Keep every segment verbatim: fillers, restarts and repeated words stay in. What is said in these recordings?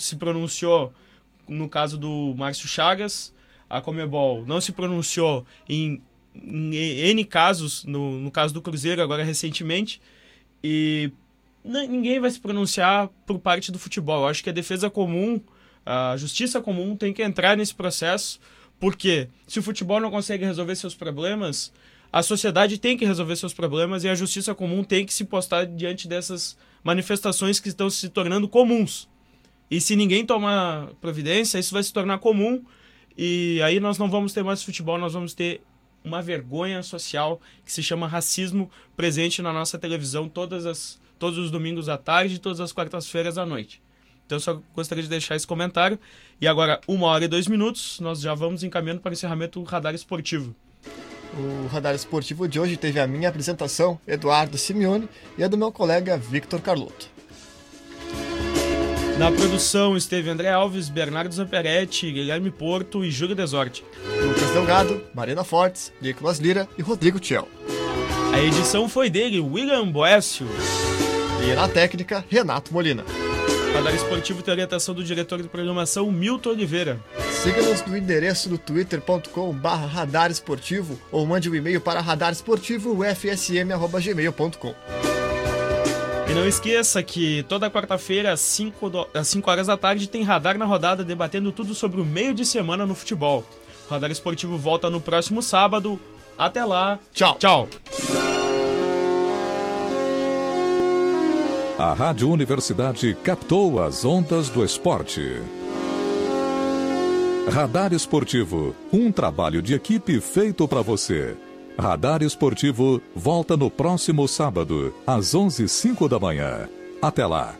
se pronunciou no caso do Márcio Chagas, a Conmebol não se pronunciou em, em N casos, no, no caso do Cruzeiro, agora recentemente, e n- ninguém vai se pronunciar por parte do futebol. Eu acho que a defesa comum, a justiça comum tem que entrar nesse processo, porque se o futebol não consegue resolver seus problemas, a sociedade tem que resolver seus problemas e a justiça comum tem que se postar diante dessas manifestações que estão se tornando comuns. E se ninguém tomar providência, isso vai se tornar comum e aí nós não vamos ter mais futebol, nós vamos ter uma vergonha social que se chama racismo presente na nossa televisão todas as, todos os domingos à tarde e todas as quartas-feiras à noite. Então eu só gostaria de deixar esse comentário. E agora, uma hora e dois minutos, nós já vamos encaminhando para o encerramento do Radar Esportivo. O Radar Esportivo de hoje teve a minha apresentação, Eduardo Simeone, e a do meu colega Victor Carlotto. Na produção esteve André Alves, Bernardo Zamperetti, Guilherme Porto e Júlio Desorte. Lucas Delgado, Marina Fortes, Nicolas Lira e Rodrigo Tchel. A edição foi dele, William Boécio. E na técnica, Renato Molina. O Radar Esportivo tem a orientação do diretor de programação, Milton Oliveira. Siga-nos no endereço do twitter ponto com barra radar esportivo ou mande um e-mail para radaresportivo f s m arroba gmail ponto com. E não esqueça que toda quarta-feira, às cinco horas da tarde, tem Radar na Rodada, debatendo tudo sobre o meio de semana no futebol. O Radar Esportivo volta no próximo sábado. Até lá. Tchau. Tchau. A Rádio Universidade captou as ondas do esporte. Radar Esportivo, um trabalho de equipe feito para você. Radar Esportivo volta no próximo sábado, às onze e cinco da manhã. Até lá.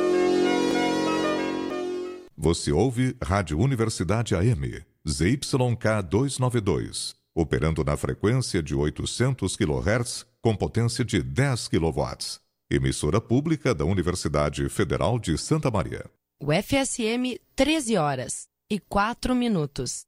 Você ouve Rádio Universidade A M, Z Y K duzentos e noventa e dois, operando na frequência de oitocentos quilohertz com potência de dez quilowatts. Emissora pública da Universidade Federal de Santa Maria. O F S M, treze horas e quatro minutos.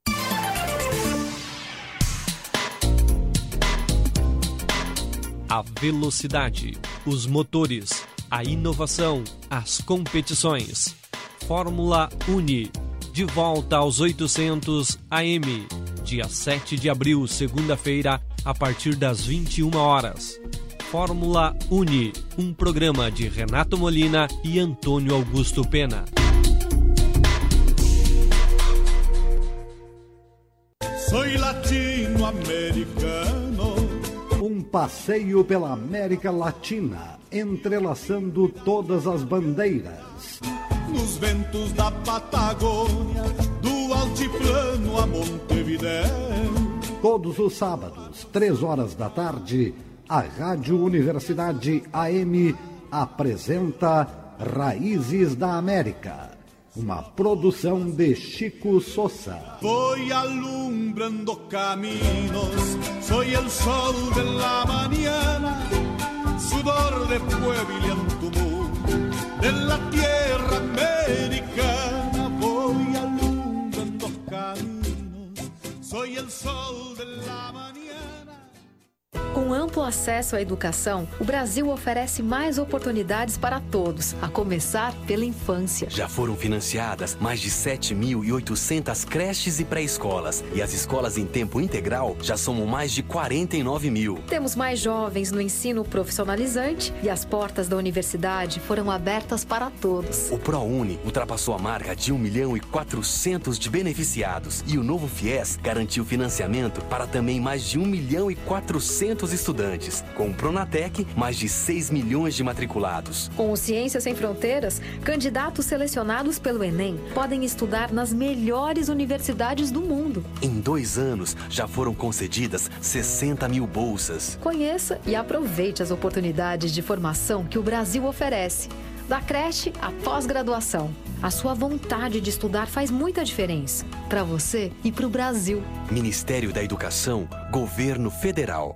A velocidade, os motores, a inovação, as competições. Fórmula Uni, de volta aos oitocentos A M, dia sete de abril, segunda-feira, a partir das vinte e uma horas. Fórmula Uni, um programa de Renato Molina e Antônio Augusto Pena. Sou latino-americano. Um passeio pela América Latina, entrelaçando todas as bandeiras. Nos ventos da Patagônia, do altiplano a Montevidéu. Todos os sábados, três horas da tarde, a Rádio Universidade A M apresenta Raízes da América, uma produção de Chico Sousa. Voy alumbrando caminos, soy el sol de la mañana, sudor de pueblo de la tierra americana. Voy alumbrando caminos, soy el sol de la mañana. Com amplo acesso à educação, o Brasil oferece mais oportunidades para todos, a começar pela infância. Já foram financiadas mais de sete mil e oitocentas creches e pré-escolas, e as escolas em tempo integral já somam mais de quarenta e nove mil. Temos mais jovens no ensino profissionalizante e as portas da universidade foram abertas para todos. O ProUni ultrapassou a marca de um milhão e quatrocentos de beneficiados e o novo FIES garantiu financiamento para também mais de um milhão e quatrocentos estudantes. Com o Pronatec, mais de seis milhões de matriculados. Com o Ciências Sem Fronteiras, candidatos selecionados pelo Enem podem estudar nas melhores universidades do mundo. Em dois anos, já foram concedidas sessenta mil bolsas. Conheça e aproveite as oportunidades de formação que o Brasil oferece. Da creche à pós-graduação. A sua vontade de estudar faz muita diferença. Para você e para o Brasil. Ministério da Educação, Governo Federal.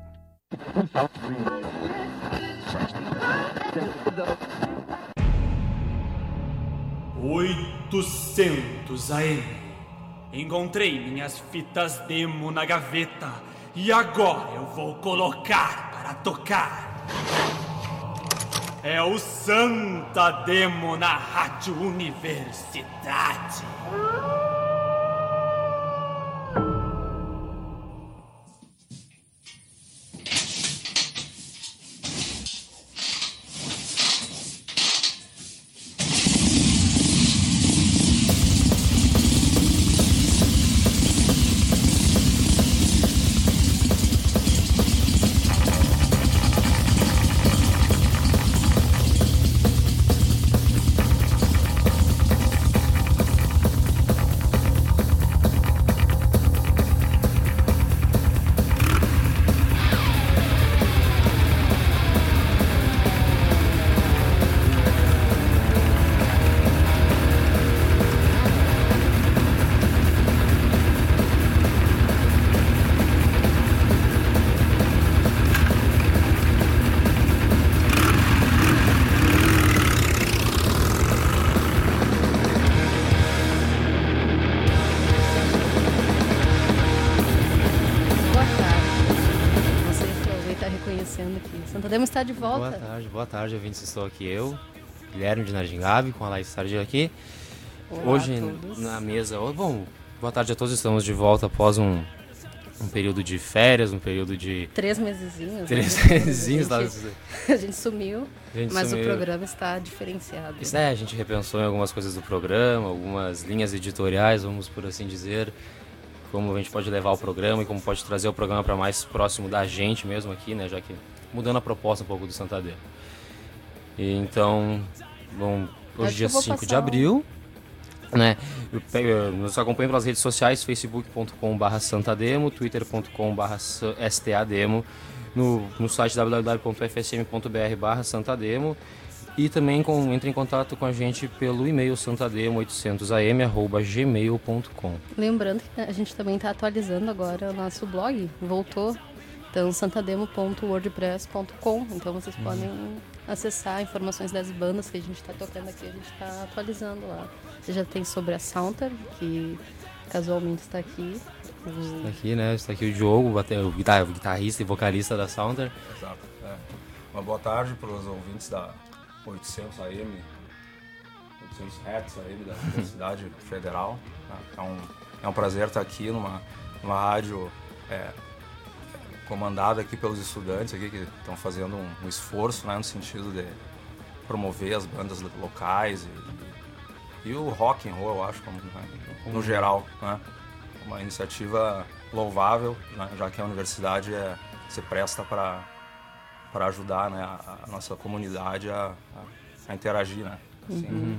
oitocentos A M. Encontrei minhas fitas demo na gaveta e agora eu vou colocar para tocar. é o Santa Demo na Rádio Universidade. Santa Demo está de volta. Boa tarde, boa tarde, ouvintes. Estou aqui eu, Guilherme de Nardingabe, com a Laís Sardio aqui. Olá, hoje na mesa, bom, boa tarde a todos, estamos de volta após um, um período de férias, um período de... Três mesezinhos. Três né? mesezinhos. A gente, a gente sumiu, a gente mas sumiu. O programa está diferenciado. Isso é, a gente repensou em algumas coisas do programa, algumas linhas editoriais, vamos por assim dizer, como a gente pode levar o programa e como pode trazer o programa para mais próximo da gente mesmo aqui, né, já que mudando a proposta um pouco do Santa Demo. E então, bom, hoje é dia cinco de abril, né? Nos acompanhe pelas redes sociais, facebook ponto com barra santademo, twitter ponto com barra stademo, no, no site w w w ponto f s m ponto b r barra santademo e também com, entre em contato com a gente pelo e-mail santademo oitocentos a m arroba gmail ponto com. Lembrando que a gente também está atualizando agora o nosso blog, voltou. Então, santademo ponto wordpress ponto com, então vocês uhum. podem acessar informações das bandas que a gente está tocando aqui, a gente está atualizando lá. Você já tem sobre a Saunter, que casualmente está aqui. Está aqui, né? Está aqui o Diogo, o guitarrista e vocalista da Saunter. Exato. É. Uma boa tarde para os ouvintes da oitocentos A M, oitocentos hertz A M da Universidade Federal. É um, é um prazer estar aqui numa, numa rádio... É, comandada aqui pelos estudantes aqui que estão fazendo um, um esforço, né, no sentido de promover as bandas locais e, e o rock and roll, eu acho, como, né, no geral, né, uma iniciativa louvável, né, já que a universidade é, se presta para para ajudar, né, a, a nossa comunidade a, a, a interagir, né. Assim. Uhum.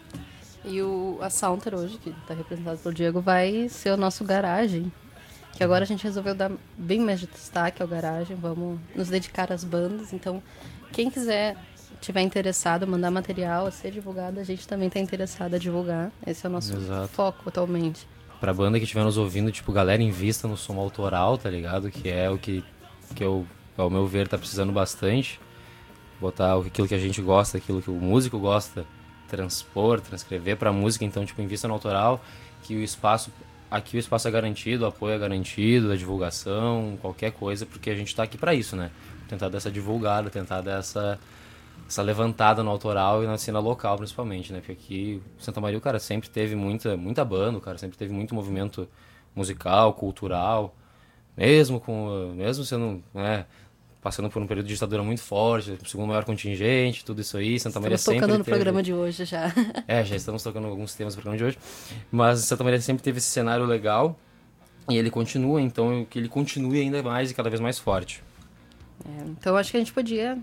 E o, a Saunter hoje, que está representado pelo Diego, vai ser o nosso garagem. Que agora a gente resolveu dar bem mais de destaque ao garagem, vamos nos dedicar às bandas. Então, quem quiser, tiver interessado, mandar material a ser divulgado, a gente também está interessado a divulgar. Esse é o nosso Exato. foco atualmente. Pra banda que estiver nos ouvindo, tipo, galera, invista no som autoral, tá ligado? Que é o que, que eu, ao meu ver, tá precisando bastante. Botar aquilo que a gente gosta, aquilo que o músico gosta, transpor, transcrever pra música. Então, tipo, invista no autoral, que o espaço... Aqui o espaço é garantido, o apoio é garantido, a divulgação, qualquer coisa, porque a gente está aqui para isso, né? Tentar dar essa divulgada, tentar dar essa, essa levantada no autoral e na cena local, principalmente, né? Porque aqui, Santa Maria, o cara sempre teve muita, muita banda, o cara sempre teve muito movimento musical, cultural, mesmo com, mesmo sendo, né, passando por um período de ditadura muito forte, o segundo maior contingente, tudo isso aí, Santa Maria sempre tocando no teve... programa de hoje já. É, já estamos tocando alguns temas do programa de hoje, mas Santa Maria sempre teve esse cenário legal e ele continua, então que ele continue ainda mais e cada vez mais forte. É, então acho que a gente podia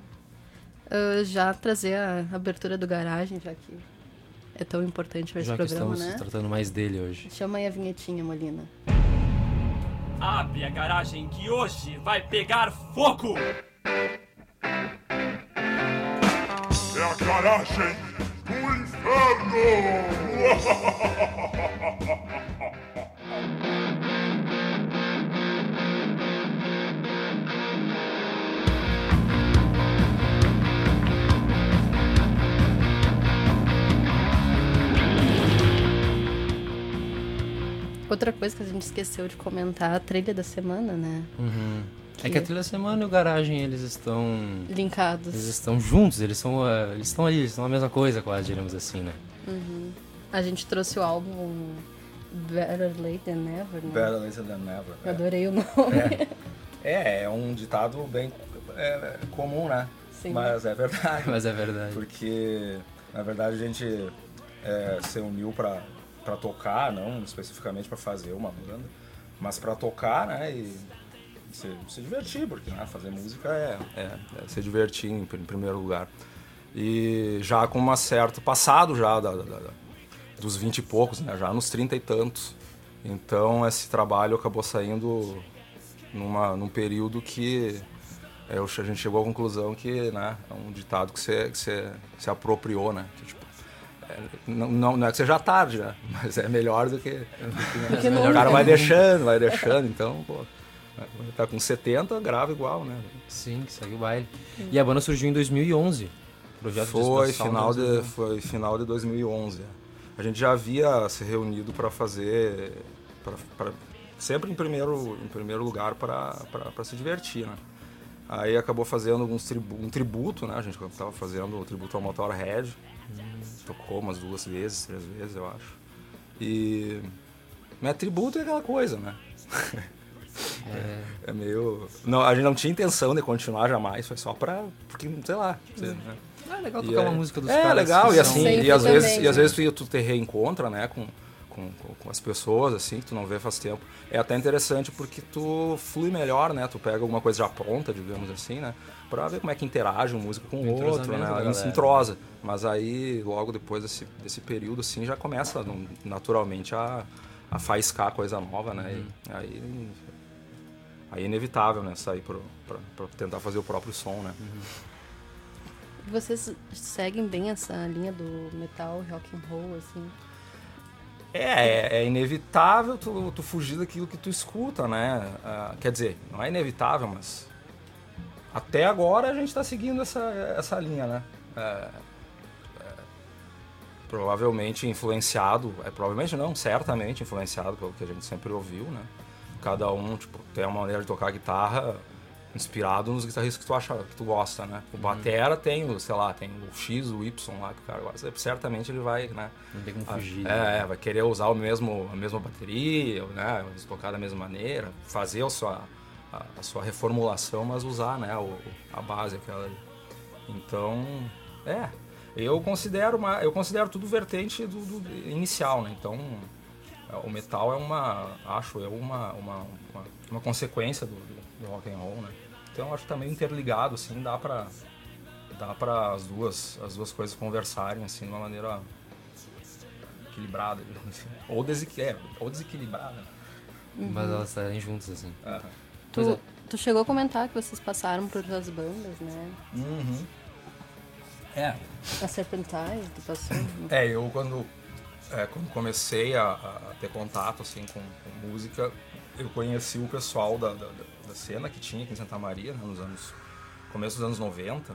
uh, já trazer a abertura do garagem, já que é tão importante para esse programa, né? Já que estamos né? tratando mais dele hoje. Chama aí a vinhetinha, Molina. Abre a garagem que hoje vai pegar fogo! É a garagem do inferno! Outra coisa que a gente esqueceu de comentar, a trilha da semana, né? Uhum. É que a Trilha Semana e o Garagem, eles estão... linkados. Eles estão juntos, eles são, uh, eles estão ali, eles estão a mesma coisa quase, digamos assim, né? Uhum. A gente trouxe o álbum Better Late Than Never, né? Better Late Than Never. Eu adorei é. o nome. É. é, é um ditado bem é, comum, né? Sim. Mas é verdade. Mas é verdade. Porque, na verdade, a gente é, se uniu pra, pra tocar, não especificamente pra fazer uma banda, mas pra tocar, né? E se, se divertir, porque né, fazer música é, é, é se divertir em, em primeiro lugar. E já com uma certa... passado já da, da, da, dos vinte e poucos, né? Já nos trinta e tantos. Então esse trabalho acabou saindo numa, num período que eu, a gente chegou à conclusão que, né, é um ditado que você, que você se apropriou, né? Que, tipo, é, não, não, não é que seja tarde, né? Mas é melhor do que... Do que o cara vai deixando, vai deixando, então, pô... Tá com setenta, grava igual, né? Sim, segue o baile. Hum. E a banda surgiu em dois mil e onze. Projeto foi, de final de, foi final de dois mil e onze. A gente já havia se reunido para fazer... Pra, pra, sempre em primeiro, em primeiro lugar para se divertir, né? Aí acabou fazendo uns tribu, um tributo, né? A gente estava fazendo o tributo ao Motorhead. Hum. Tocou umas duas vezes, três vezes, eu acho. E... Mas tributo é aquela coisa, né? É. é meio... Não, a gente não tinha intenção de continuar jamais, foi só pra... Porque, sei lá... Sei, né? É legal tocar é, uma música dos é, caras. É legal, e assim, e às, também, vezes, né? e às vezes tu, tu te reencontra, né, com, com, com as pessoas, assim, que tu não vê faz tempo. É até interessante porque tu flui melhor, né, tu pega alguma coisa já pronta, digamos assim, né, pra ver como é que interage um músico com o outro, né, a gente se entrosa. Mas aí, logo depois desse, desse período, assim, já começa naturalmente a, a faiscar coisa nova, né, uhum. e aí... Aí é inevitável, né, sair para tentar fazer o próprio som, né. Uhum. Vocês seguem bem essa linha do metal, rock and roll, assim? É, é inevitável tu, tu fugir daquilo que tu escuta, né. Uh, quer dizer, não é inevitável, mas até agora a gente está seguindo essa, essa linha, né. É, é, provavelmente influenciado, é, provavelmente não, certamente influenciado pelo que a gente sempre ouviu, né. Cada um, tipo, tem uma maneira de tocar guitarra inspirado nos guitarristas que tu acha, que tu gosta, né? O batera uhum. tem, o, sei lá, tem o X, o Y lá que o cara gosta. Certamente ele vai, né? Não tem como fugir. A, né? É, vai querer usar o mesmo, a mesma bateria, né? Tocar da mesma maneira, fazer a sua, a, a sua reformulação, mas usar, né? O, a base, aquela ali. Então, é. Eu considero, uma, eu considero tudo vertente do, do inicial, né? Então... O metal é uma, acho eu, uma, uma, uma, uma consequência do, do, do rock and roll, né? Então acho que tá meio interligado, assim, dá pra, dá pra as duas, as duas coisas conversarem, assim, de uma maneira equilibrada, assim. ou, desequi é, ou desequilibrada. Uhum. Mas elas estarem juntas, assim. Uhum. Tu, é. tu chegou a comentar que vocês passaram por outras bandas, né? Uhum. É. A Serpentine, tu passou? É, eu quando... É, quando comecei a, a ter contato assim, com, com música, eu conheci o pessoal da, da, da cena que tinha aqui em Santa Maria, né, nos anos, começo dos anos noventa,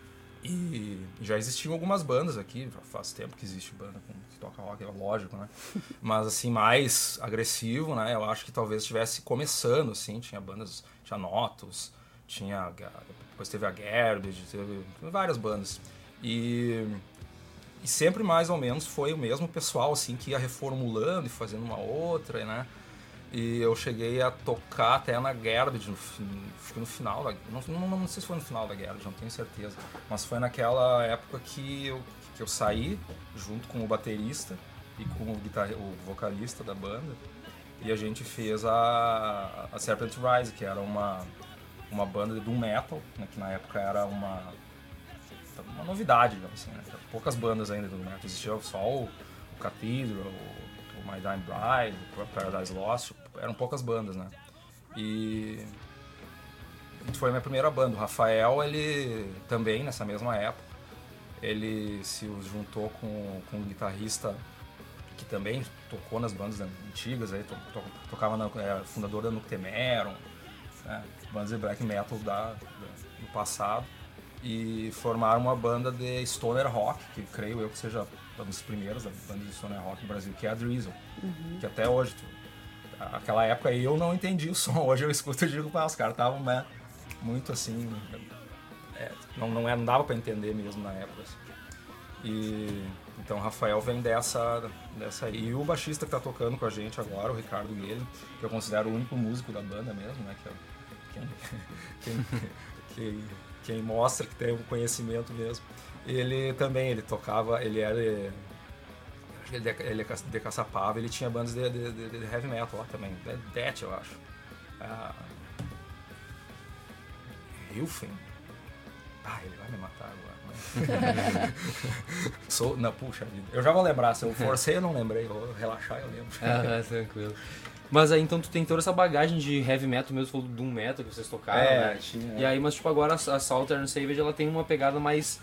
e já existiam algumas bandas aqui, faz tempo que existe banda com, que toca rock, é lógico, né? Mas assim, mais agressivo, né? Eu acho que talvez estivesse começando, assim, tinha bandas, tinha Notus, tinha, depois teve a Garbage, teve várias bandas, e... E sempre mais ou menos foi o mesmo pessoal, assim, que ia reformulando e fazendo uma outra, né? E eu cheguei a tocar até na Garbage, no, no, no final da... Não, não, não sei se foi no final da Garbage, não tenho certeza. Mas foi naquela época que eu, que eu saí, junto com o baterista e com o, guitar, o vocalista da banda. E a gente fez a, a Serpent Rise, que era uma, uma banda de doom metal, né? Que na época era uma... uma novidade, assim, né? Poucas bandas ainda do metal, existia só o, o Cathedral, o, o My Dying Bride, o Paradise Lost, eram poucas bandas, né? E foi a minha primeira banda. O Rafael, ele também, nessa mesma época, ele se juntou com, com um guitarrista que também tocou nas bandas antigas, aí, to, to, tocava na, é, fundador da Noctemeron, né? Bandas de black metal da, da, do passado. E formaram uma banda de stoner rock, que creio eu que seja uma das primeiras bandas de stoner rock no Brasil, que é a Drizzle. Uhum. Que até hoje tu aquela época eu não entendi o som. Hoje eu escuto e digo, ah, os caras estavam, né, muito assim, é, não, não, é, não dava para entender mesmo na época. Assim. E então o Rafael vem dessa, dessa e o baixista que tá tocando com a gente agora, o Ricardo Guilherme, que eu considero o único músico da banda mesmo, né, que é quem, quem, quem, quem mostra que tem um conhecimento mesmo. Ele também, ele tocava, ele era, ele, ele de Caçapava, ele tinha bandas de, de, de, de heavy metal lá também, Death, eu acho. Ah, Hilfen. Ah, ele vai me matar agora. Sou, não, puxa vida. Eu já vou lembrar, se eu forcei eu não lembrei, vou relaxar eu lembro. Ah, tranquilo. Mas aí então tu tem toda essa bagagem de heavy metal mesmo, falou do doom metal que vocês tocaram, é, né? Tinha, e aí, mas tipo agora a, a Southern Savage ela tem uma pegada mais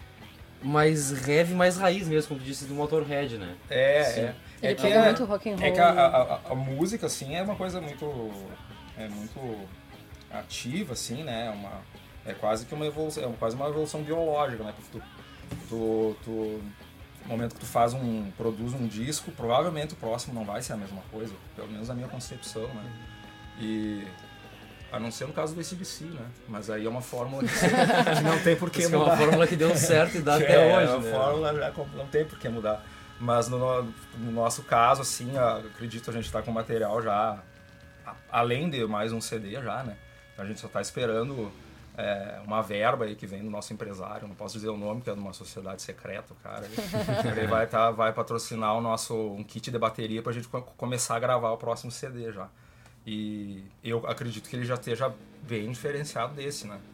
mais heavy, mais raiz mesmo, como tu disse, do Motorhead, né? É, Sim. é. Ele é que pega é, muito rock and roll. É que a, a, a, a música, assim, é uma coisa muito... É muito ativa, assim, né? Uma, é quase que uma evolução, é quase uma evolução biológica, né? Porque tu, tu, tu, no momento que tu faz um... produz um disco, provavelmente o próximo não vai ser a mesma coisa, pelo menos a minha concepção, né? E... A não ser no caso do A C D C, né? Mas aí é uma fórmula que, que não tem por que mudar. É uma fórmula que deu certo e dá que até é, hoje, é uma né? fórmula já não tem por que mudar. Mas no, no nosso caso, assim, acredito a gente tá com material já, além de mais um C D já, né? A gente só tá esperando é, uma verba aí que vem do nosso empresário, não posso dizer o nome, que é de uma sociedade secreta, cara. Ele vai, tá, vai patrocinar o nosso, um kit de bateria pra gente começar a gravar o próximo C D já. E eu acredito que ele já esteja bem diferenciado desse, né?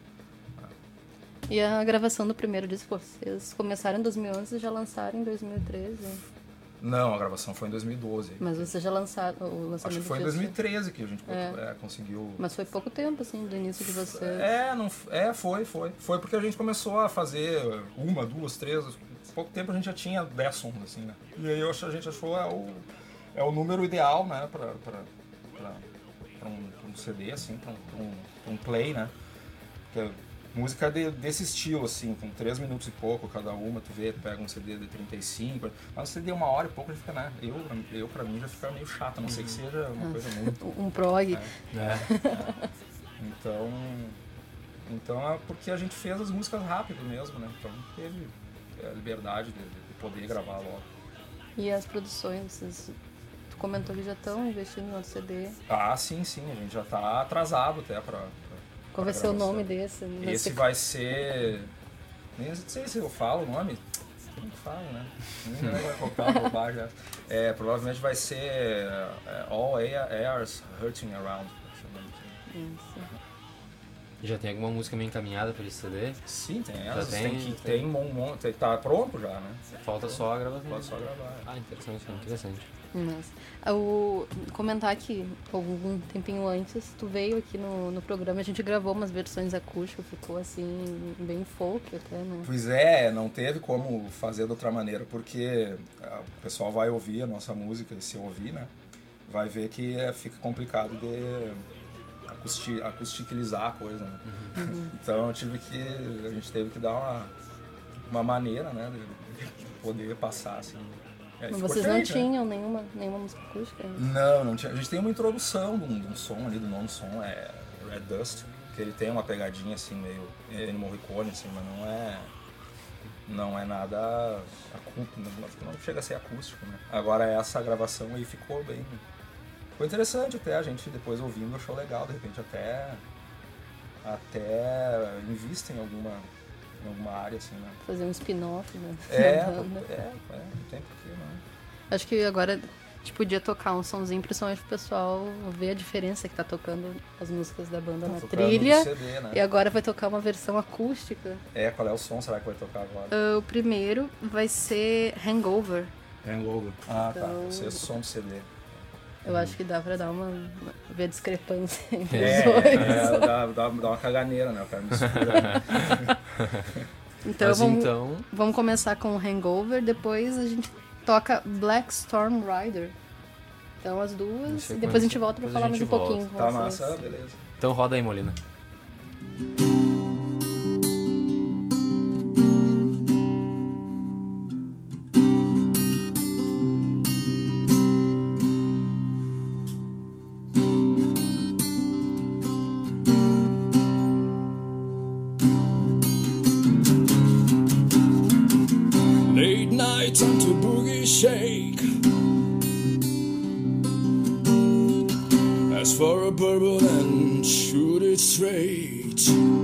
E a gravação do primeiro disco, vocês começaram em dois mil e onze e já lançaram em dois mil e treze? Não, a gravação foi em dois mil e doze. Mas vocês já lançaram o lançamento? Acho que foi em dois mil e treze que a gente é. É, conseguiu... Mas foi pouco tempo, assim, do início de vocês. É, não, é, foi, foi. Foi porque a gente começou a fazer uma, duas, três... Pouco tempo a gente já tinha dez sons, assim, né? E aí eu acho, a gente achou é o, é o número ideal, né, pra... pra, pra para um, um C D, assim, para um, um, um play, né? Porque música de, desse estilo, assim, com três minutos e pouco cada uma, tu vê, tu pega um C D de trinta e cinco, mas um C D uma hora e pouco já fica, né? Eu, eu pra mim, já fica meio chato, a não ser que seja uma coisa muito... Um prog. É, é, é. Então, então é porque a gente fez as músicas rápido mesmo, né? Então teve a liberdade de, de poder gravar logo. E as produções, vocês... comentou que já estão investindo no outro C D. Ah, sim, sim. A gente já está atrasado até para... Qual vai ser o nome desse? Vai Esse ser... vai ser... Nem sei se eu falo o nome. Eu não falo, né? Nem vai colocar uma bobagem. É, provavelmente vai ser é, All Airs Hurting Around. Isso. Já tem alguma música meio encaminhada para esse C D? Sim, tem já elas. Tem, tem, que, tem. tem um monte, tá pronto já, né? Falta só a gravação. Falta só a gravar. Ah, interessante, interessante. Mas, o, comentar que algum tempinho antes tu veio aqui no, no programa, a gente gravou umas versões acústicas, ficou assim, bem folk até, né? Pois é, não teve como fazer de outra maneira, porque o pessoal vai ouvir a nossa música, e se ouvir, né, vai ver que é, fica complicado de acusti, acusticalizar a coisa, né? Uhum. Então eu tive que, a gente teve que dar uma, uma maneira, né, de, de poder passar, assim. É, Mas vocês não tinham né? nenhuma, nenhuma música acústica? Não, não tinha. A gente tem uma introdução de um, de um som ali, do nono som, é Red Dust, que ele tem uma pegadinha assim, meio Ennio Morricone, assim, mas não é, não é nada, não chega a ser acústico, né? Agora essa gravação aí ficou bem, ficou interessante até, a gente depois ouvindo achou legal, de repente até, até invista em alguma... em alguma área, assim, né? Fazer um spin-off, né? É, é, é, não tem porquê, não. Acho que agora a gente podia tocar um somzinho, principalmente pro pessoal ver a diferença que tá tocando as músicas da banda tá na trilha. C D, né? E agora vai tocar uma versão acústica. É, qual é o som será que vai tocar agora? Uh, o primeiro vai ser Hangover. Hangover. Ah, então... tá. Vai ser o som do C D. Eu hum. acho que dá pra dar uma, uma ver a discrepância entre é, os dois. É, dá, dá, dá uma caganeira, né? O cara mistura. Né? Então, vamos, então vamos começar com o Hangover, depois a gente toca Black Storm Rider. Então as duas, e depois a gente volta pra falar mais um volta. pouquinho. Tá massa, beleza. Então roda aí, Molina. daylight, time to boogie shake. Ask for a bourbon and shoot it straight.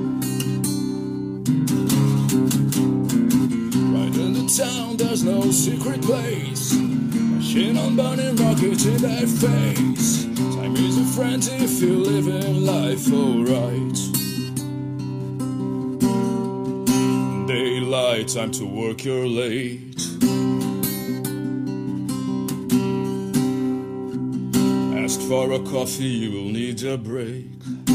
Right in the town, there's no secret place. Machine on burning rockets in their face. Time is a friend if you're living life alright. Daylight, time to work your late. Ask for a coffee, you will need a break.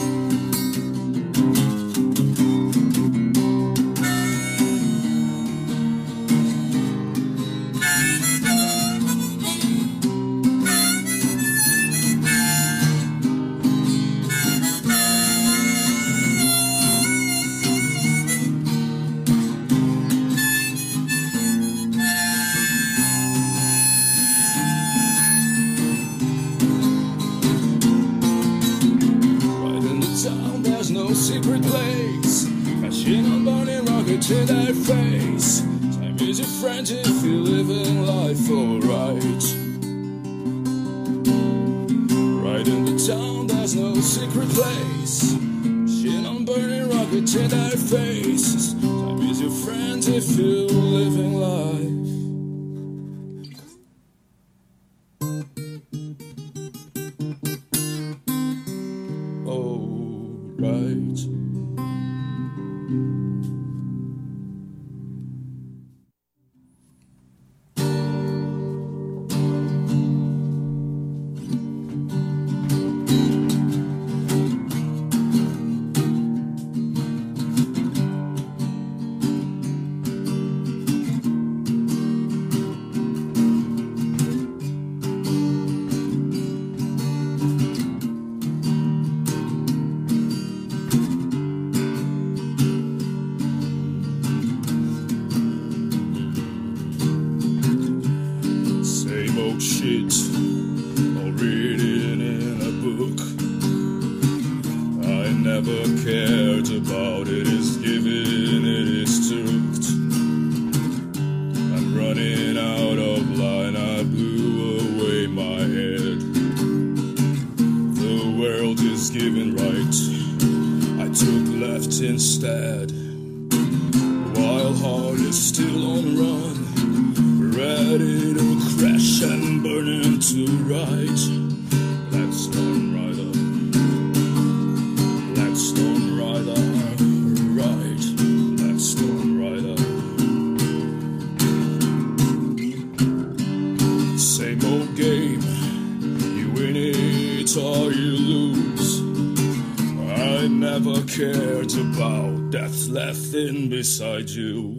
Secret place, machine on burning rockets in their face. Time is your friend if you're living life alright. Right in the town, there's no secret place. Machine on burning rockets in their face. Time is your friend if you're living life. Right. Shit, or reading in a book. I never cared about it, is given, it is took. I'm running out of line, I blew away my head. The world is given right, I took left instead. While heart is still on run, ready to crash and burn into right. Black Stone Rider, Black Stone Rider, right. Black Stone Rider. Same old game, you win it or you lose. I never cared about death left in beside you.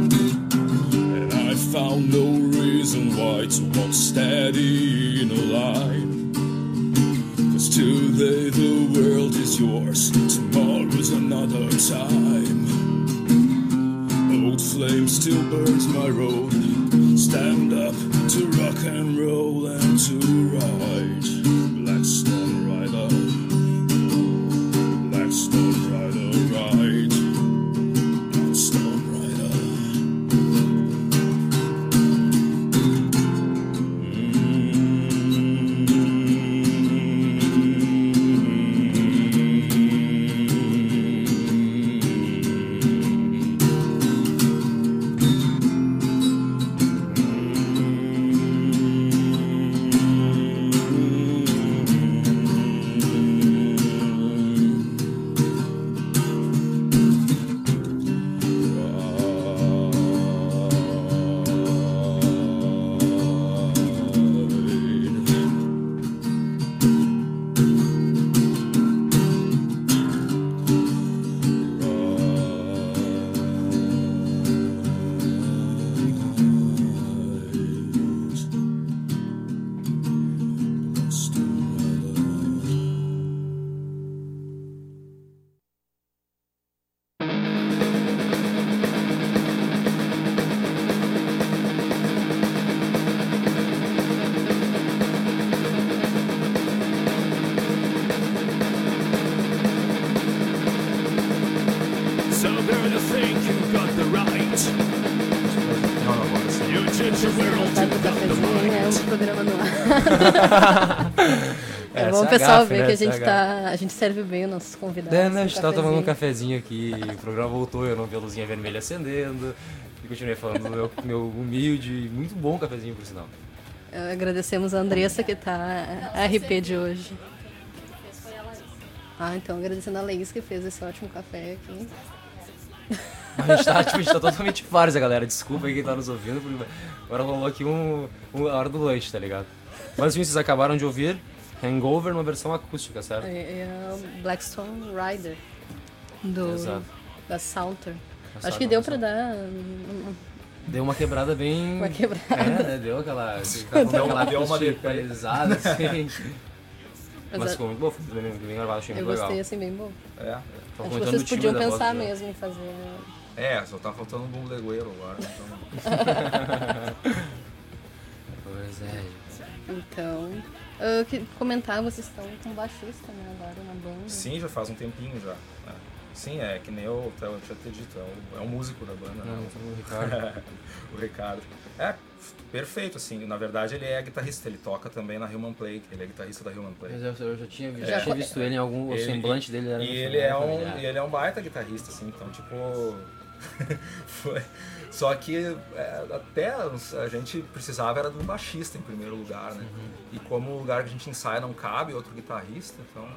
I found no reason why to walk steady in a line. Cause today the world is yours, tomorrow's another time. Old flame still burns my road. Stand up to rock and roll and to ride. Black Stone Rider, Black Stone Rider, ride. Black Stone Rider. É bom o pessoal ver que a gente, tá, a gente serve bem os nossos convidados. É, né, a gente tava tomando um cafezinho aqui, o programa voltou, eu não vi a luzinha vermelha acendendo, e continuei falando do meu, meu humilde, muito bom cafezinho, por sinal. Agradecemos a Andressa, que tá a R P de hoje. Ah, então, agradecendo a Laís, que fez esse ótimo café aqui. A gente tá, tipo, a gente tá totalmente várzea, galera. Desculpa aí quem tá nos ouvindo, porque agora rolou aqui um, um, a hora do lanche, tá ligado? Mas enfim, vocês acabaram de ouvir Hangover numa versão acústica, certo? É, é o Blackstone Rider, do, Exato. da Salter. A Acho que deu pra dar... Um, deu uma quebrada bem... Uma quebrada. É, né? Deu aquela... Deu, aquela deu uma musicalizada, assim. Mas, Mas ficou muito bom, foi bem, bem gravado, achei muito legal. legal. Eu gostei, assim, bem bom. É. Acho que vocês podiam pensar mesmo em fazer... É, só tá faltando um bumlegueiro agora. Então... pois é. Então, eu queria comentar, vocês estão com baixista, né, agora na banda. Sim, já faz um tempinho já. É. Sim, é que nem eu, eu tinha te dito, é o, é o músico da banda. Não, né? o Ricardo. O Ricardo. É, perfeito, assim. Na verdade, ele é guitarrista, ele toca também na Human Play, ele é guitarrista da Human Play. Mas eu, eu já tinha, é. já tinha visto ele em algum... Ele, o semblante dele era... E ele é, um, e ele é um baita guitarrista, assim, então, tipo... Foi. Só que é, até a gente precisava era de um baixista em primeiro lugar, né? Uhum. E como o lugar que a gente ensaia não cabe outro guitarrista, então...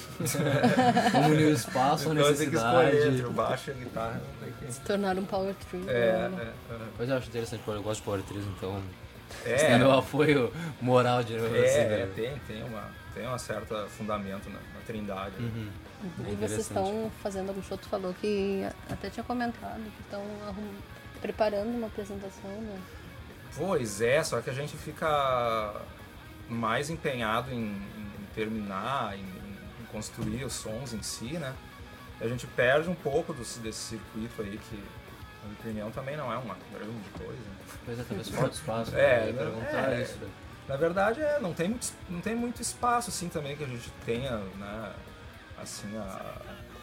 Como unir o espaço, a então necessidade... tem que escolher entre o baixo e a guitarra. Que... Se tornar um power trio. É, né? é, é. Pois eu acho interessante, eu gosto de power trio, então... É, esse é meu apoio moral, de novo. É, assim, é tem, tem, uma, tem uma certa fundamento na, na trindade. Uhum. E vocês estão fazendo algum show, tu falou que até tinha comentado que estão arrum... preparando uma apresentação, né? Pois é, só que a gente fica mais empenhado em, em terminar, em, em construir os sons em si, né? E a gente perde um pouco do, desse circuito aí, que na minha opinião também não é uma grande coisa. Pois é, talvez falta espaço é, pra perguntar é, isso. Na verdade, é, não, tem muito, não tem muito espaço assim também que a gente tenha, né? Assim, a...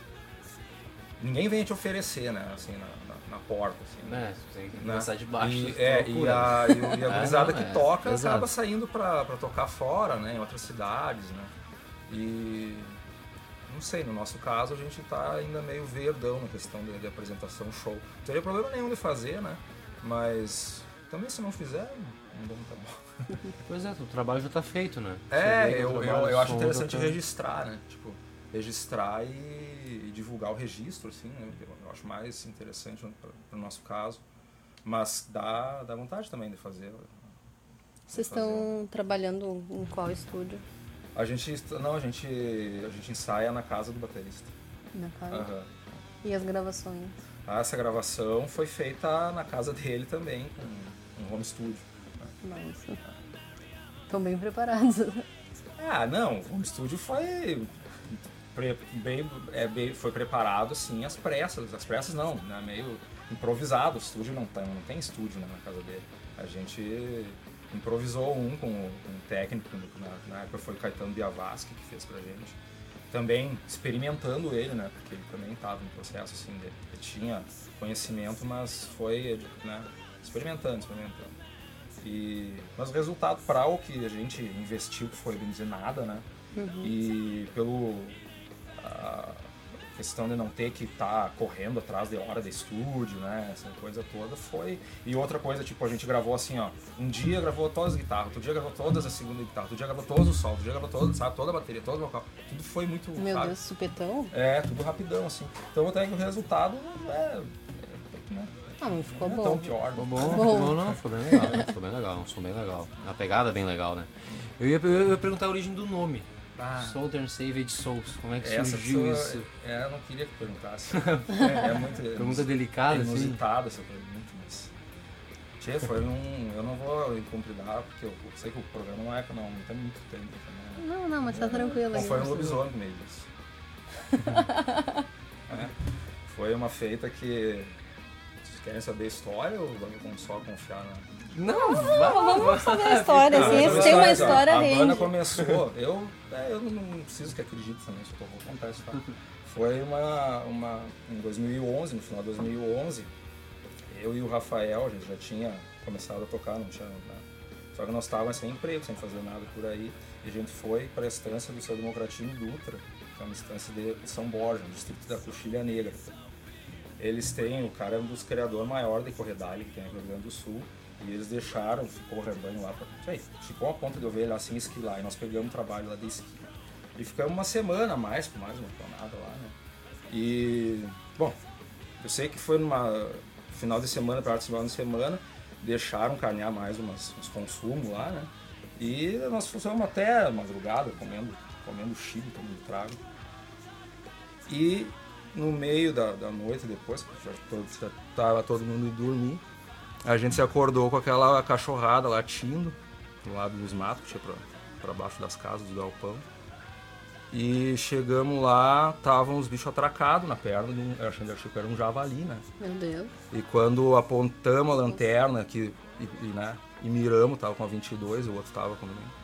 ninguém vem te oferecer, né? Assim, na, na, na porta, assim. É, você tem que né? começar de baixo. E, é, e a, e a gurizada é, que é, toca exato. acaba saindo pra, pra tocar fora, né? Em outras cidades, né? E... não sei, no nosso caso a gente tá ainda meio verdão na questão de, de apresentação, show. Não teria problema nenhum de fazer, né? Mas também se não fizer, não vamos tá bom. Pois é, o trabalho já tá feito, né? É, eu, eu, eu acho interessante tá... registrar, né? Tipo, registrar e, e divulgar o registro, assim, né? Eu, eu acho mais interessante no, no nosso caso. Mas dá, dá vontade também de fazer. Vocês estão trabalhando em qual estúdio? A gente, não, a gente, a gente ensaia na casa do baterista. Na casa? Uhum. E as gravações? Ah, essa gravação foi feita na casa dele também, com um home studio. Nossa. Estão bem preparados. Ah, não, o home studio foi pre, bem, é, bem, foi preparado assim às pressas. As pressas não, né? Meio improvisado. O estúdio não tem, não tem estúdio, né, na casa dele. A gente improvisou um com um técnico, na, na época foi o Caetano Biavaschi que fez pra gente. Também experimentando ele, né? Porque ele também estava no processo assim, de, ele tinha conhecimento, mas foi, né, experimentando, experimentando. E, mas o resultado para o que a gente investiu, que foi bem dizer nada, né? Uhum. E pelo a questão de não ter que estar tá correndo atrás de hora de estúdio, né? Essa coisa toda foi. E outra coisa, tipo, a gente gravou assim, ó. Um dia gravou todas as guitarras, outro dia gravou todas as segunda guitarra, outro dia gravou todos os solos, outro dia gravou todos, sabe? Toda a bateria, todo o vocal. Tudo foi muito. Meu sabe? Deus, supetão? É, tudo rapidão, assim. Então até que o resultado é. é né? Ah, mas ficou não bom. É tão pior. Ficou bom, ficou bom, não, ficou bem legal, ficou bem legal, ficou bem legal. A pegada é bem legal, né? Eu ia, eu ia perguntar a origem do nome. Ah. Southern Savage Souls, como é que Essa surgiu pessoa, isso? É, eu não queria que perguntasse. é, é muito pergunta delicada, assim. Inusitada essa pergunta, mas... Tchê, foi um... Eu não vou incompridar, porque eu sei que o programa não é que não, não tem muito tempo. Né? Não, não, mas tá tranquilo. Não, foi um lobisomem meio disso. é, foi uma feita que... Vocês querem saber a história ou vamos só confiar na... Não, vamos, vamos saber a história, assim, não, tem uma história A rende. banda começou, eu, é, eu não preciso que acredite também, só vou contar a história. Foi uma, uma, em dois mil e onze, no final de dois mil e onze, eu e o Rafael, a gente já tinha começado a tocar, não tinha, né, Só que nós estávamos sem emprego, sem fazer nada por aí. E a gente foi para a estância do Seu Democratinho Dutra, que é uma estância de São Borja, no distrito da Coxilha Negra. Eles têm, o cara é um dos criadores maiores de corredalha que tem no Rio Grande do Sul. E eles deixaram, ficou o rebanho lá, pra, sei, ficou a ponta de ovelha assim, esqui lá. E nós pegamos um trabalho lá de esqui. E ficamos uma semana a mais, com mais uma tonada lá, né? E, bom, eu sei que foi numa final de semana, para final de semana, deixaram carnear mais umas, uns consumos lá, né? E nós fomos até a madrugada, comendo, comendo chibo, tomando trago. E no meio da, da noite, depois, já estava todo mundo indo dormir, a gente se acordou com aquela cachorrada latindo do lado dos matos, que tinha pra, pra baixo das casas do galpão. E chegamos lá, estavam os bichos atracados na perna, de um, eu achei que era um javali, né? Meu Deus. E quando apontamos a lanterna que, e, e, né, e miramos, tava com a vinte e dois, o outro tava com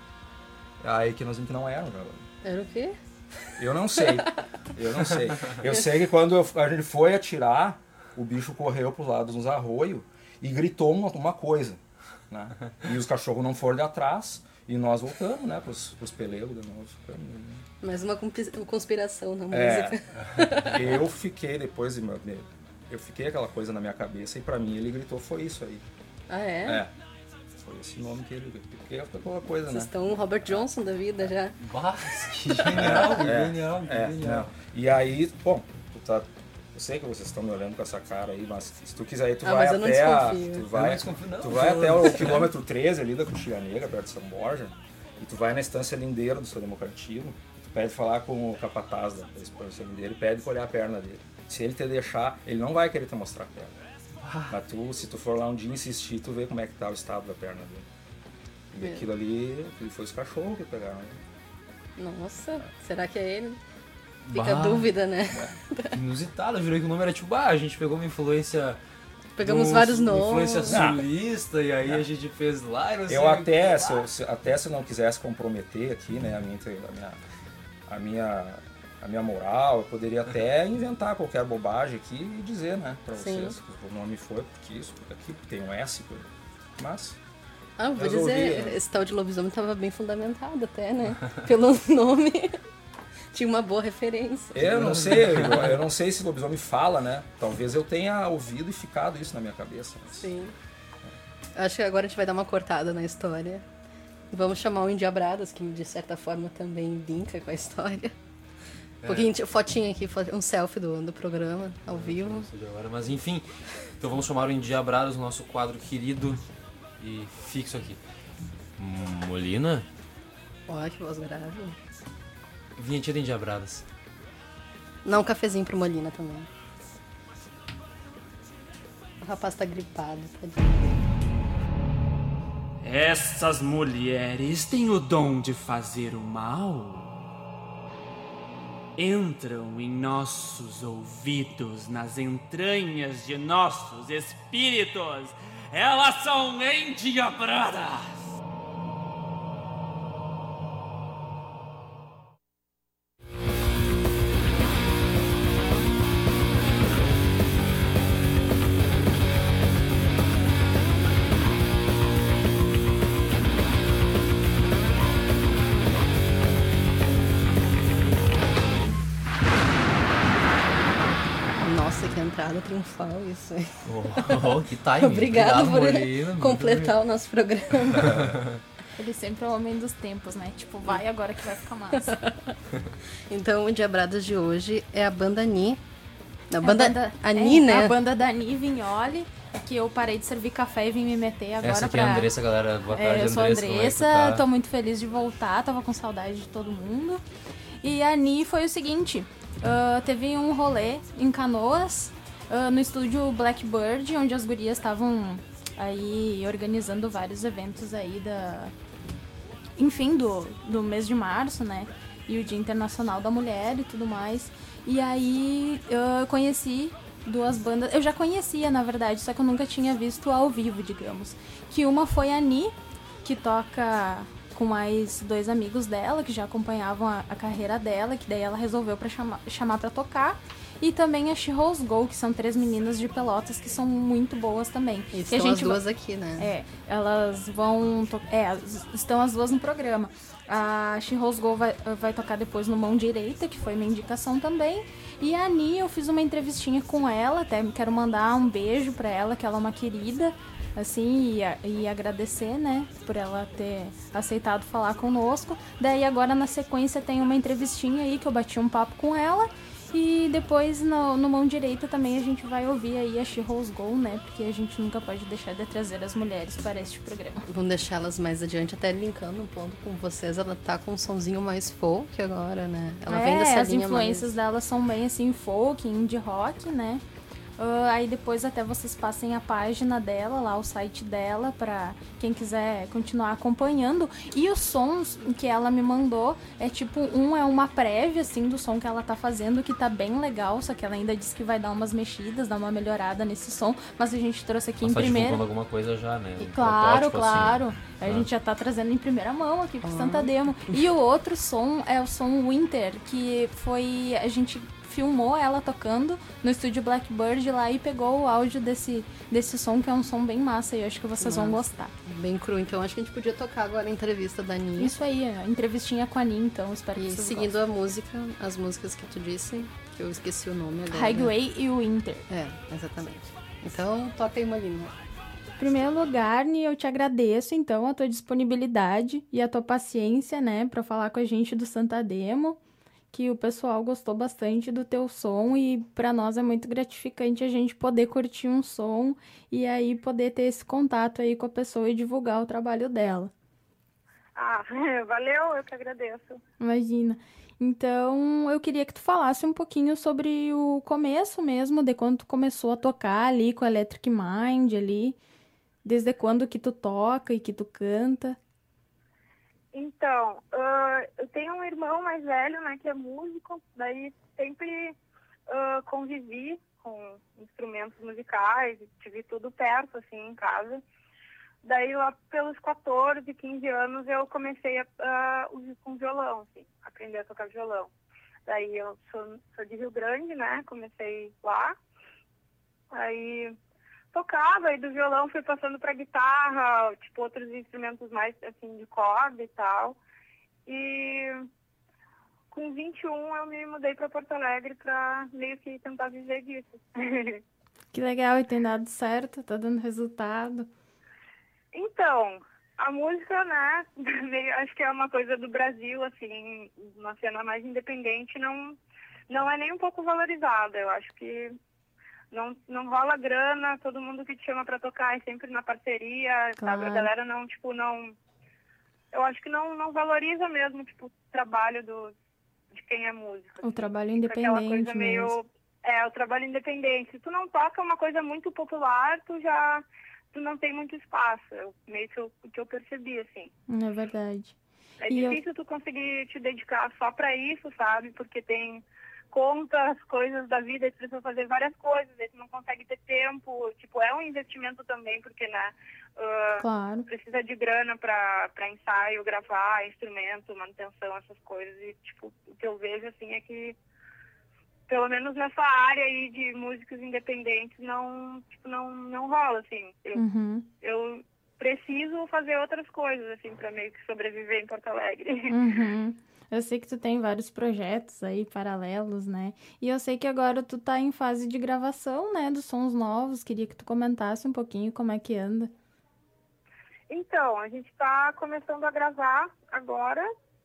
a aí que nós vimos que não era um javali. Era o quê? Eu não sei, eu não sei. Eu sei que quando eu, a gente foi atirar, o bicho correu pros lados dos arroios e gritou uma, uma coisa, né? E os cachorros não foram de atrás e nós voltamos, né, pros, pros pelegos de novo. Mais uma conspiração na música. É, eu fiquei depois, eu fiquei aquela coisa na minha cabeça e pra mim ele gritou, foi isso aí. Ah, é? É. Foi esse nome que ele gritou. Porque foi aquela coisa, Vocês né? estão o Robert Johnson da vida já. Bah, que genial, que é, genial, que é, genial. Não. E aí, bom, tu tá... Eu sei que vocês estão me olhando com essa cara aí, mas se tu quiser ir, tu ah, vai mas eu até não a, desconfio. tu vai, eu não desconfio, não, tu vai até o quilômetro treze ali da Coxilha Negra, perto de São Borja, e tu vai na estância lindeira do Seu Democratismo, tu pede falar com o capataz da estância lindeira e pede pra olhar a perna dele. Se ele te deixar, ele não vai querer te mostrar a perna. Ah. Mas tu, se tu for lá um dia insistir, tu vê como é que tá o estado da perna dele. E aquilo ali, aquilo foi os cachorros que pegaram ele. Nossa, será que é ele? Fica Bah. a dúvida, né? Inusitado, eu jurei que o nome era tipo, ah, a gente pegou uma influência... Pegamos do, vários uma nomes. influência Não. sulista, e aí Não. a gente fez lá e não sei Eu o até, que. se eu, se, até se eu não quisesse comprometer aqui, né, a minha, a minha, a minha, a minha moral, eu poderia até inventar qualquer bobagem aqui e dizer, né, pra Sim. vocês que o nome foi porque isso, porque aquilo, porque tem um S, mas... Ah, vou resolvi, dizer, né? esse tal de lobisomem estava bem fundamentado até, né? Pelo nome. Tinha uma boa referência. Eu não sei, eu, eu não sei se o lobisomem fala, né? Talvez eu tenha ouvido e ficado isso na minha cabeça. Mas... Sim. Acho que agora a gente vai dar uma cortada na história. Vamos chamar o Endiabradas, que de certa forma também brinca com a história. Um pouquinho de fotinha aqui, um selfie do, do programa, ao vivo. Agora, mas enfim, então vamos chamar o Endiabradas, o nosso quadro querido e fixo aqui. Molina? Olha que voz grave. Vinhetinha de Endiabradas. Não, um cafezinho pro Molina também. O rapaz tá gripado, tadinho. Essas mulheres têm o dom de fazer o mal. Entram em nossos ouvidos, nas entranhas de nossos espíritos. Elas são endiabradas. Nossa, que entrada triunfal isso aí. Oh, oh, que time. Obrigado, Obrigado por Molina, completar o nosso programa. Ele sempre é o homem dos tempos, né? Tipo, vai agora que vai ficar massa. Então, o Endiabradas de hoje é a banda Ni. A É banda, a banda, a Ni, é, né? A banda da Ni Vignoli, que eu parei de servir café e vim me meter agora Essa aqui pra... é a Andressa, galera. Boa tarde, É, eu sou a Andressa. Andressa, tô muito feliz de voltar, tava com saudade de todo mundo. E a Ni foi o seguinte, uh, teve um rolê em Canoas, uh, no estúdio Blackbird, onde as gurias estavam aí organizando vários eventos aí da... Enfim, do, do mês de março, né? E o Dia Internacional da Mulher e tudo mais. E aí eu conheci duas bandas. Eu já conhecia, na verdade, só que eu nunca tinha visto ao vivo, digamos. Que uma foi a Ni, que toca com mais dois amigos dela, que já acompanhavam a, a carreira dela, que daí ela resolveu pra chamar, chamar pra tocar. e também a She Rose Go, que são três meninas de Pelotas que são muito boas também. E e estão a gente as duas va- aqui, né? É, elas vão... To- é, as- estão as duas no programa. A She Rose Go vai, vai tocar depois no Mão Direita, que foi minha indicação também. E a Ani, eu fiz uma entrevistinha com ela, até quero mandar um beijo pra ela, que ela é uma querida, assim, e, a- e agradecer, né, por ela ter aceitado falar conosco. Daí agora na sequência tem uma entrevistinha aí que eu bati um papo com ela. E depois no, no Mão Direita também a gente vai ouvir aí a She Rose Go, né? Porque a gente nunca pode deixar de trazer as mulheres para este programa. Vamos deixá-las mais adiante, até linkando um ponto com vocês. Ela tá com um sonzinho mais folk agora, né? Ela é, vem dessa as linha influências mais... dela são bem assim, folk, indie rock, né? Uh, aí depois até vocês passem a página dela, lá o site dela, pra quem quiser continuar acompanhando. E os sons que ela me mandou, é tipo, um é uma prévia, assim, do som que ela tá fazendo, que tá bem legal, só que ela ainda disse que vai dar umas mexidas, dar uma melhorada nesse som, mas a gente trouxe aqui Ela em tá primeira... divulgando alguma coisa já, né? E Um claro, protótipo, claro. assim. A Ah. gente já tá trazendo em primeira mão aqui pro Ah. Santa Demo. E o outro som é o som Winter, que foi... A gente filmou ela tocando no estúdio Blackbird lá e pegou o áudio desse, desse som, que é um som bem massa, e eu acho que vocês vão Massa. gostar. Bem cru, então acho que a gente podia tocar agora a entrevista da Aninha. Isso aí, a entrevistinha com a Aninha, então espero que E vocês seguindo gostem. a música, as músicas que tu disse, que eu esqueci o nome agora. Highway e Winter. É, exatamente. Então, toca aí, Marina. Em primeiro lugar, Ni, eu te agradeço, então, a tua disponibilidade e a tua paciência, né, pra falar com a gente do Santa Demo, que o pessoal gostou bastante do teu som e pra nós é muito gratificante a gente poder curtir um som e aí poder ter esse contato aí com a pessoa e divulgar o trabalho dela. Ah, valeu, eu que agradeço. Imagina. Então, eu queria que tu falasse um pouquinho sobre o começo mesmo, de quando tu começou a tocar ali com a Electric Mind ali, desde quando que tu toca e que tu canta. Então, ah, eu tenho um irmão mais velho, né, que é músico, daí sempre ah, convivi com instrumentos musicais, tive tudo perto, assim, em casa. Daí, lá pelos quatorze, quinze anos, eu comecei a, a, com violão, assim, aprender a tocar violão. Daí, eu sou, sou de Rio Grande, né, comecei lá. Aí, tocava, e do violão fui passando para guitarra, tipo, outros instrumentos mais, assim, de corda e tal. E com vinte e um eu me mudei para Porto Alegre para meio que tentar viver disso. Que legal, e tem dado certo, tá dando resultado. Então, a música, né, meio- acho que é uma coisa do Brasil, assim, uma cena mais independente, não, não é nem um pouco valorizada. Eu acho que não, não rola grana, todo mundo que te chama pra tocar é sempre na parceria, sabe? Claro. A galera não, tipo, não... Eu acho que não, não valoriza mesmo, tipo, o trabalho do, de quem é músico. O trabalho Fica aquela independente coisa meio... mesmo. É, o trabalho independente. Se tu não toca uma coisa muito popular, tu já... Tu não tem muito espaço. Eu, meio que eu, que eu percebi, assim. É verdade. É E eu- difícil tu conseguir te dedicar só pra isso, sabe? Porque tem contas, coisas da vida, tu precisa fazer várias coisas, aí tu não consegue ter tempo. Tipo, é um investimento também, porque, né? ah, Claro. Precisa de grana pra, pra ensaio, gravar, instrumento, manutenção, essas coisas. E, tipo, o que eu vejo, assim, é que pelo menos nessa área aí de músicos independentes, não, tipo, não, não rola, assim. Eu, Uhum. eu preciso fazer outras coisas, assim, pra meio que sobreviver em Porto Alegre. Uhum. Eu sei que tu tem vários projetos aí paralelos, né? E eu sei que agora tu tá em fase de gravação, né, dos sons novos. Queria que tu comentasse um pouquinho como é que anda. Então, a gente tá começando a gravar agora.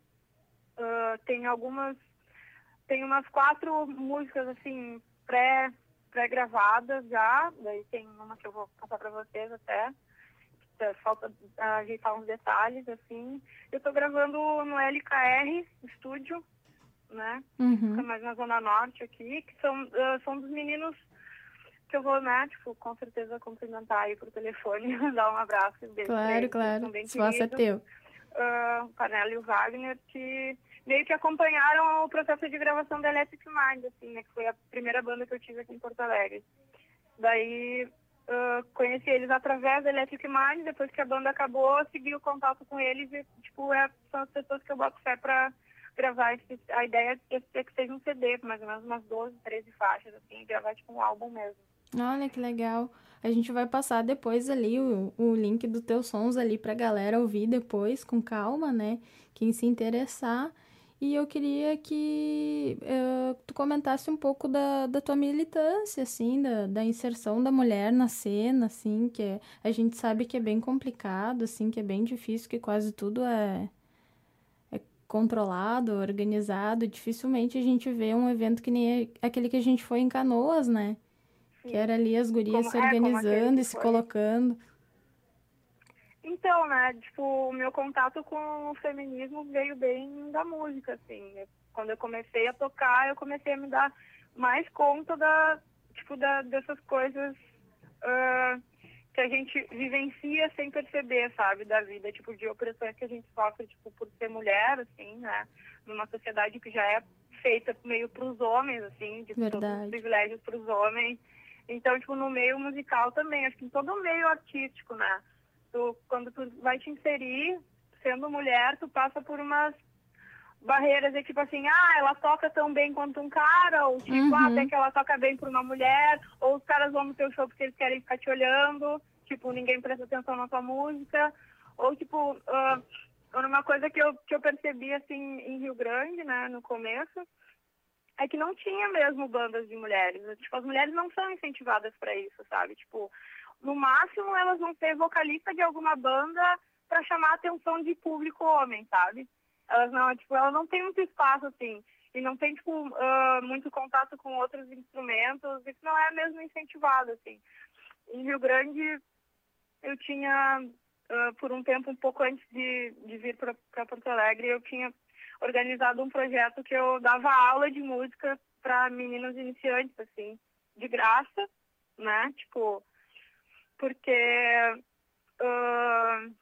Ah, tem algumas... Tem umas quatro músicas, assim, pré, pré-gravadas já. Daí tem uma que eu vou passar pra vocês até. Que falta ajeitar uns detalhes, assim. Eu tô gravando no L K R Estúdio, né? Uhum. Fica mais na Zona Norte aqui. Que são, ah, são dos meninos que eu vou, né, tipo, com certeza cumprimentar aí por telefone, dar um abraço. e um beijo pra Claro, eles, eles claro. são bem Espaço é queridos. teu. Ah, o Panela e o Wagner, que meio que acompanharam o processo de gravação da Electric Mind, assim, né, que foi a primeira banda que eu tive aqui em Porto Alegre. Daí, ah, conheci eles através da Electric Mind, depois que a banda acabou, segui o contato com eles e, tipo, é, são as pessoas que eu boto fé pra, gravar esse, a ideia é que seja um C D, mais ou menos umas doze, treze faixas, assim, gravar tipo um álbum mesmo. Olha que legal. A gente vai passar depois ali o, o link dos teus sons ali pra galera ouvir depois, com calma, né? Quem se interessar. E eu queria que uh, tu comentasse um pouco da, da tua militância, assim, da, da inserção da mulher na cena, assim, que é, a gente sabe que é bem complicado, assim, que é bem difícil, que quase tudo é, é controlado, organizado. Dificilmente a gente vê um evento que nem aquele que a gente foi em Canoas, né? Sim. Que era ali as gurias como, se organizando é, e se foi. colocando. Então, né, tipo, o meu contato com o feminismo veio bem da música, assim. Quando eu comecei a tocar, eu comecei a me dar mais conta da, tipo, da, dessas coisas uh, que a gente vivencia sem perceber, sabe, da vida, tipo, de opressões que a gente sofre, tipo, por ser mulher, assim, né, numa sociedade que já é feita meio pros homens, assim, de todos os privilégios pros homens. Então, tipo, no meio musical também, acho que em todo o meio artístico, né, Tu, quando tu vai te inserir, sendo mulher, tu passa por umas barreiras de tipo assim, ah, ela toca tão bem quanto um cara, ou tipo, uhum. ah, até que ela toca bem por uma mulher, ou os caras vão no teu show porque eles querem ficar te olhando, tipo, ninguém presta atenção na tua música, ou tipo, uh, uma coisa que eu, que eu percebi assim em Rio Grande, né, no começo, é que não tinha mesmo bandas de mulheres, tipo, as mulheres não são incentivadas pra isso, sabe, tipo, no máximo, elas vão ser vocalista de alguma banda para chamar a atenção de público homem, sabe? Elas não, tipo, ela não tem muito espaço, assim, e não tem, tipo, uh, muito contato com outros instrumentos, isso não é mesmo incentivado, assim. Em Rio Grande, eu tinha, uh, por um tempo, um pouco antes de, de vir para Porto Alegre, eu tinha organizado um projeto que eu dava aula de música para meninos iniciantes, assim, de graça, né? Tipo... porque uh,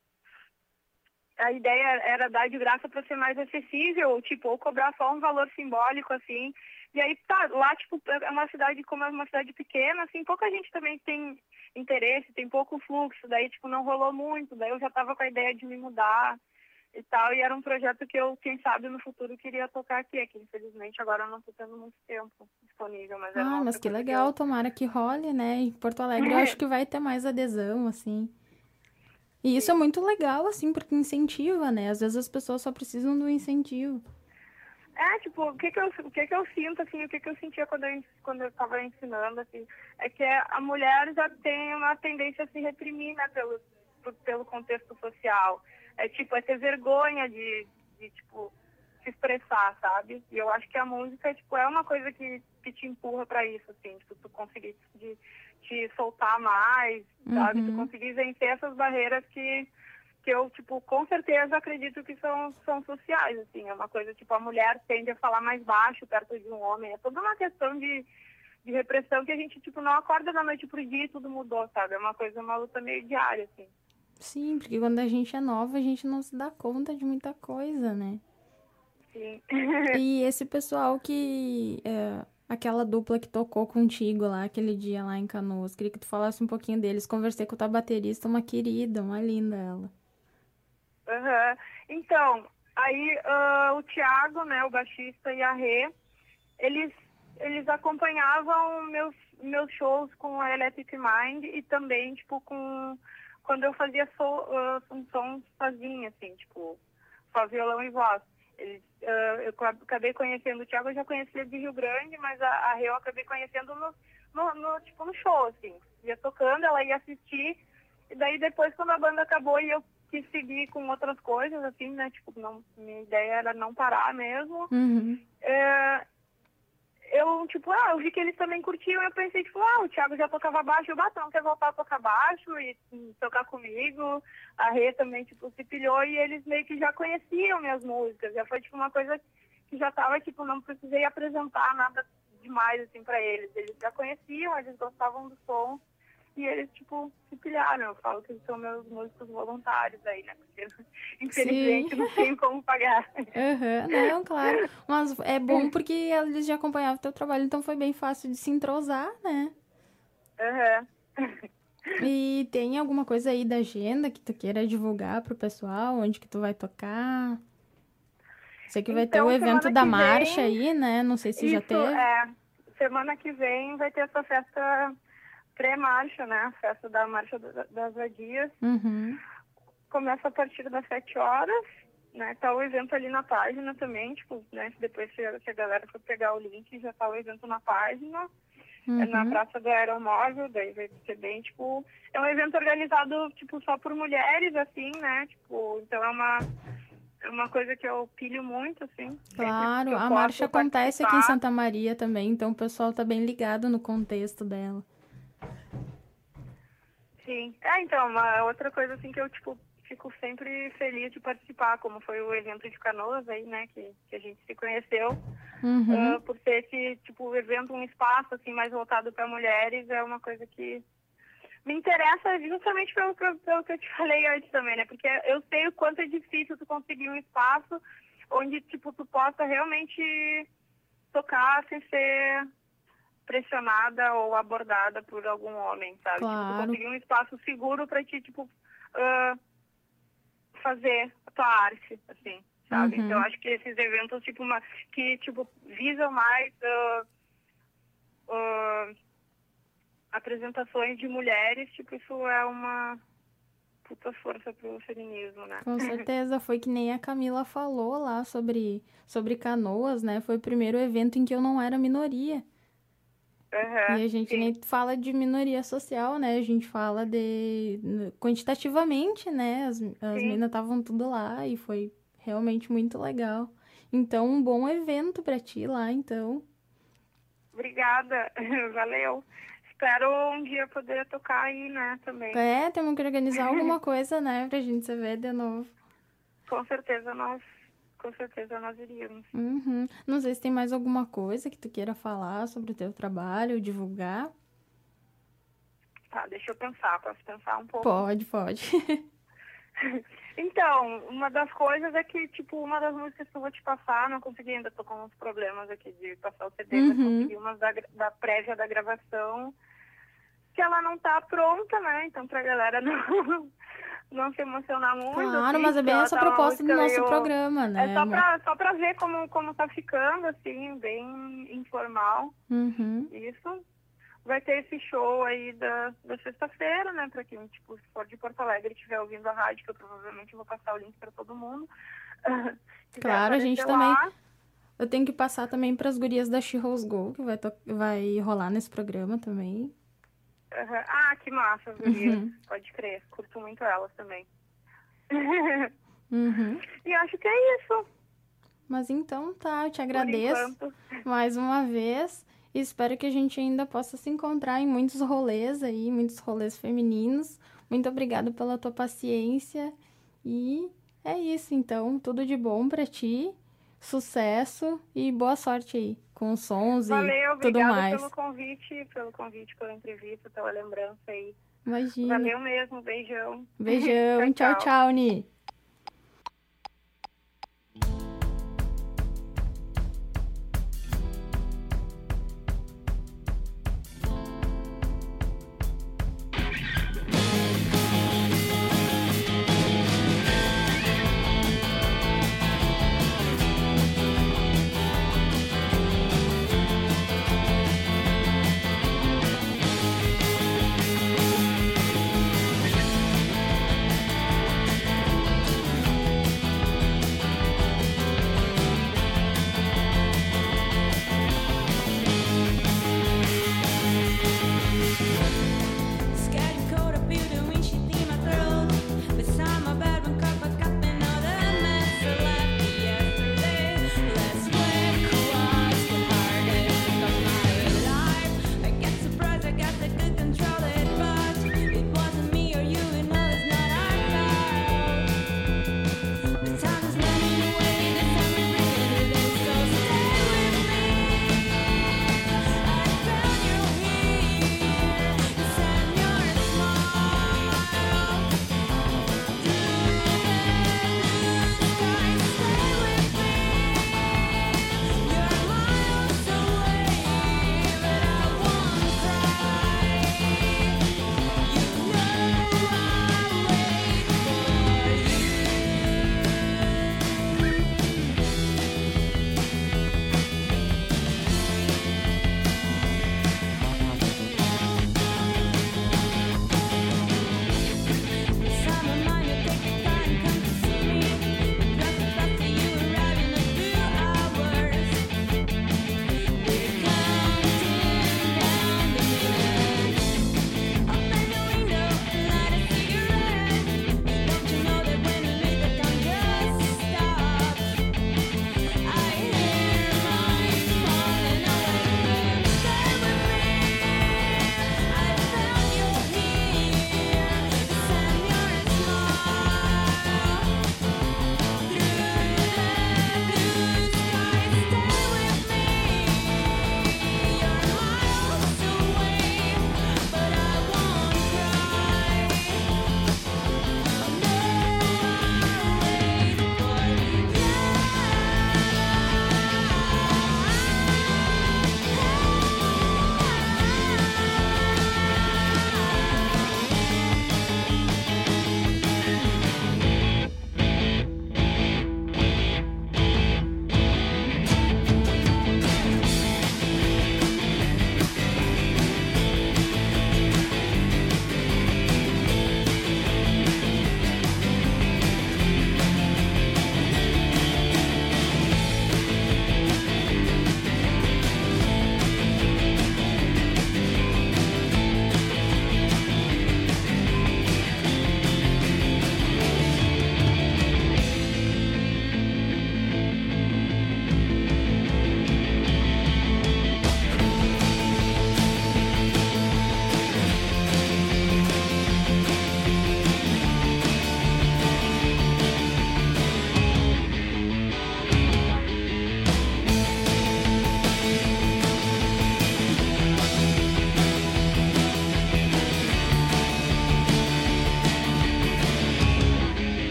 a ideia era dar de graça para ser mais acessível, tipo, ou cobrar só um valor simbólico, assim. E aí, tá, lá, tipo, é uma cidade, como é uma cidade pequena, assim, pouca gente também tem interesse, tem pouco fluxo, daí, tipo, não rolou muito, daí eu já tava com a ideia de me mudar e tal, e era um projeto que eu, quem sabe, no futuro queria tocar aqui, que infelizmente agora eu não tô tendo muito tempo disponível, mas era Ah, mas que legal, que eu... tomara que role, né, em Porto Alegre eu acho que vai ter mais adesão, assim. E isso Sim. é muito legal, assim, porque incentiva, né, às vezes as pessoas só precisam do incentivo. É, tipo, o que que eu, o que que eu sinto, assim, o que que eu sentia quando eu, quando eu tava ensinando, assim, é que a mulher já tem uma tendência a se reprimir, né, pelo, pelo contexto social. É, tipo, é ter vergonha de, de, tipo, se expressar, sabe? E eu acho que a música, tipo, é uma coisa que, que te empurra pra isso, assim, tipo, tu conseguir de, te soltar mais, sabe? Uhum. Tu conseguir vencer essas barreiras que, que eu, tipo, com certeza acredito que são, são sociais, assim. É uma coisa, tipo, a mulher tende a falar mais baixo perto de um homem. É toda uma questão de, de repressão que a gente, tipo, não acorda da noite pro dia e tudo mudou, sabe? É uma coisa, uma luta meio diária, assim. Sim, porque quando a gente é nova, a gente não se dá conta de muita coisa, né? Sim. E esse pessoal que... É, aquela dupla que tocou contigo lá, aquele dia lá em Canoas, queria que tu falasse um pouquinho deles. Conversei com a tua baterista, uma querida, uma linda ela. Uhum. Então, aí uh, o Thiago, né, o baixista, e a Rê, eles, eles acompanhavam meus, meus shows com a Electric Mind e também, tipo, com... quando eu fazia so, uh, um som sozinha, assim, tipo, só violão e voz. Eles, uh, eu acabei conhecendo o Thiago, eu já conhecia de Rio Grande, mas a, a Rê eu acabei conhecendo no, no, no, tipo, no show, assim. Ia tocando, ela ia assistir, e daí depois, quando a banda acabou, e eu quis seguir com outras coisas, assim, né, tipo, não, minha ideia era não parar mesmo. Uhum. É, eu, tipo, ah, eu vi que eles também curtiam, eu pensei, tipo, ah, o Thiago já tocava baixo, eu bato, não quer voltar a tocar baixo e, e tocar comigo. A Rê também, tipo, se pilhou e eles meio que já conheciam minhas músicas, já foi, tipo, uma coisa que já tava, tipo, não precisei apresentar nada demais, assim, pra eles. Eles já conheciam, eles gostavam do som e eles, tipo, se pilharam. Eu falo que eles são meus músicos voluntários aí, né, porque infelizmente Sim. não tenho como pagar. Uhum. Não, claro. Mas é bom porque eles já acompanhavam o teu trabalho, então foi bem fácil de se entrosar, né? Uhum. E tem alguma coisa aí da agenda que tu queira divulgar pro pessoal? Onde que tu vai tocar? Sei que vai Então, ter o evento semana da que marcha vem- aí, né? Não sei se já Isso, teve. é. Semana que vem vai ter essa festa pré-marcha, né? A festa da Marcha da- das Vadias. Uhum. Começa a partir das sete horas, né? Tá o evento ali na página também, tipo, né? Depois se a, se a galera for pegar o link, já tá o evento na página. É na Uhum. Praça do Aeromóvel, daí vai ser bem, tipo... É um evento organizado, tipo, só por mulheres, assim, né? Tipo, então é uma... É uma coisa que eu pilho muito, assim. Claro, que eu a posso marcha acontece aqui em participar. Santa Maria também, então o pessoal tá bem ligado no contexto dela. Sim. É, então, uma outra coisa, assim, que eu, tipo, fico sempre feliz de participar, como foi o evento de Canoas aí, né, que, que a gente se conheceu. Uhum. Ah, por ser esse, tipo, evento, um espaço, assim, mais voltado para mulheres, é uma coisa que me interessa justamente pelo, pelo, pelo que eu te falei antes também, né, porque eu sei o quanto é difícil tu conseguir um espaço onde, tipo, tu possa realmente tocar sem ser pressionada ou abordada por algum homem, sabe? Tipo, tu Claro. conseguir um espaço seguro para ti, tipo, ah, fazer a tua arte, assim, sabe? Uhum. Então, acho que esses eventos, tipo, uma, que, tipo, visam mais ah, ah, apresentações de mulheres, tipo, isso é uma puta força pro feminismo, né? Com certeza, foi que nem a Camila falou lá sobre, sobre Canoas, né? Foi o primeiro evento em que eu não era minoria. Uhum, E a gente sim. nem fala de minoria social, né? A gente fala de quantitativamente, né? As, as Sim. meninas estavam tudo lá e foi realmente muito legal. Então, um bom evento pra ti lá, então. Obrigada, valeu. Espero um dia poder tocar aí, né, também. É, temos que organizar alguma coisa, né? Pra gente se ver de novo. Com certeza nós, com certeza nós iríamos. Uhum. Não sei se tem mais alguma coisa que tu queira falar sobre o teu trabalho, divulgar. Tá, deixa eu pensar, posso pensar um pouco? Pode, pode. Então, uma das coisas é que, tipo, uma das músicas que eu vou te passar, não consegui ainda, tô com uns problemas aqui de passar o C D, mas Uhum. consegui umas da, gra- da prévia da gravação, que ela não tá pronta, né? Então, pra galera não, não se emocionar muito. Claro, assim, mas é bem ela essa tá uma proposta do música nosso meio- programa, né, É só amor? pra, só pra ver como, como tá ficando, assim, bem informal. Uhum. Isso. Vai ter esse show aí da, da sexta-feira, né? Pra quem, tipo, se for de Porto Alegre e estiver ouvindo a rádio, que eu provavelmente vou passar o link pra todo mundo. Quiser Claro, a gente aparecer também. lá. Eu tenho que passar também pras gurias da She-Rose Go, que vai, to- vai rolar nesse programa também. Aham. Ah, que massa, gurias. Uhum. Pode crer. Curto muito elas também. Uhum. E acho que é isso. Mas então tá, eu te agradeço enquanto. mais uma vez. E espero que a gente ainda possa se encontrar em muitos rolês aí, muitos rolês femininos. Muito obrigada pela tua paciência. E é isso, então. Tudo de bom pra ti. Sucesso e boa sorte aí com os sons Valeu, e tudo obrigada mais. pelo convite, pelo convite, pela entrevista, pela lembrança aí. Imagina. Valeu mesmo, beijão. Beijão. Tchau, tchau, Ni.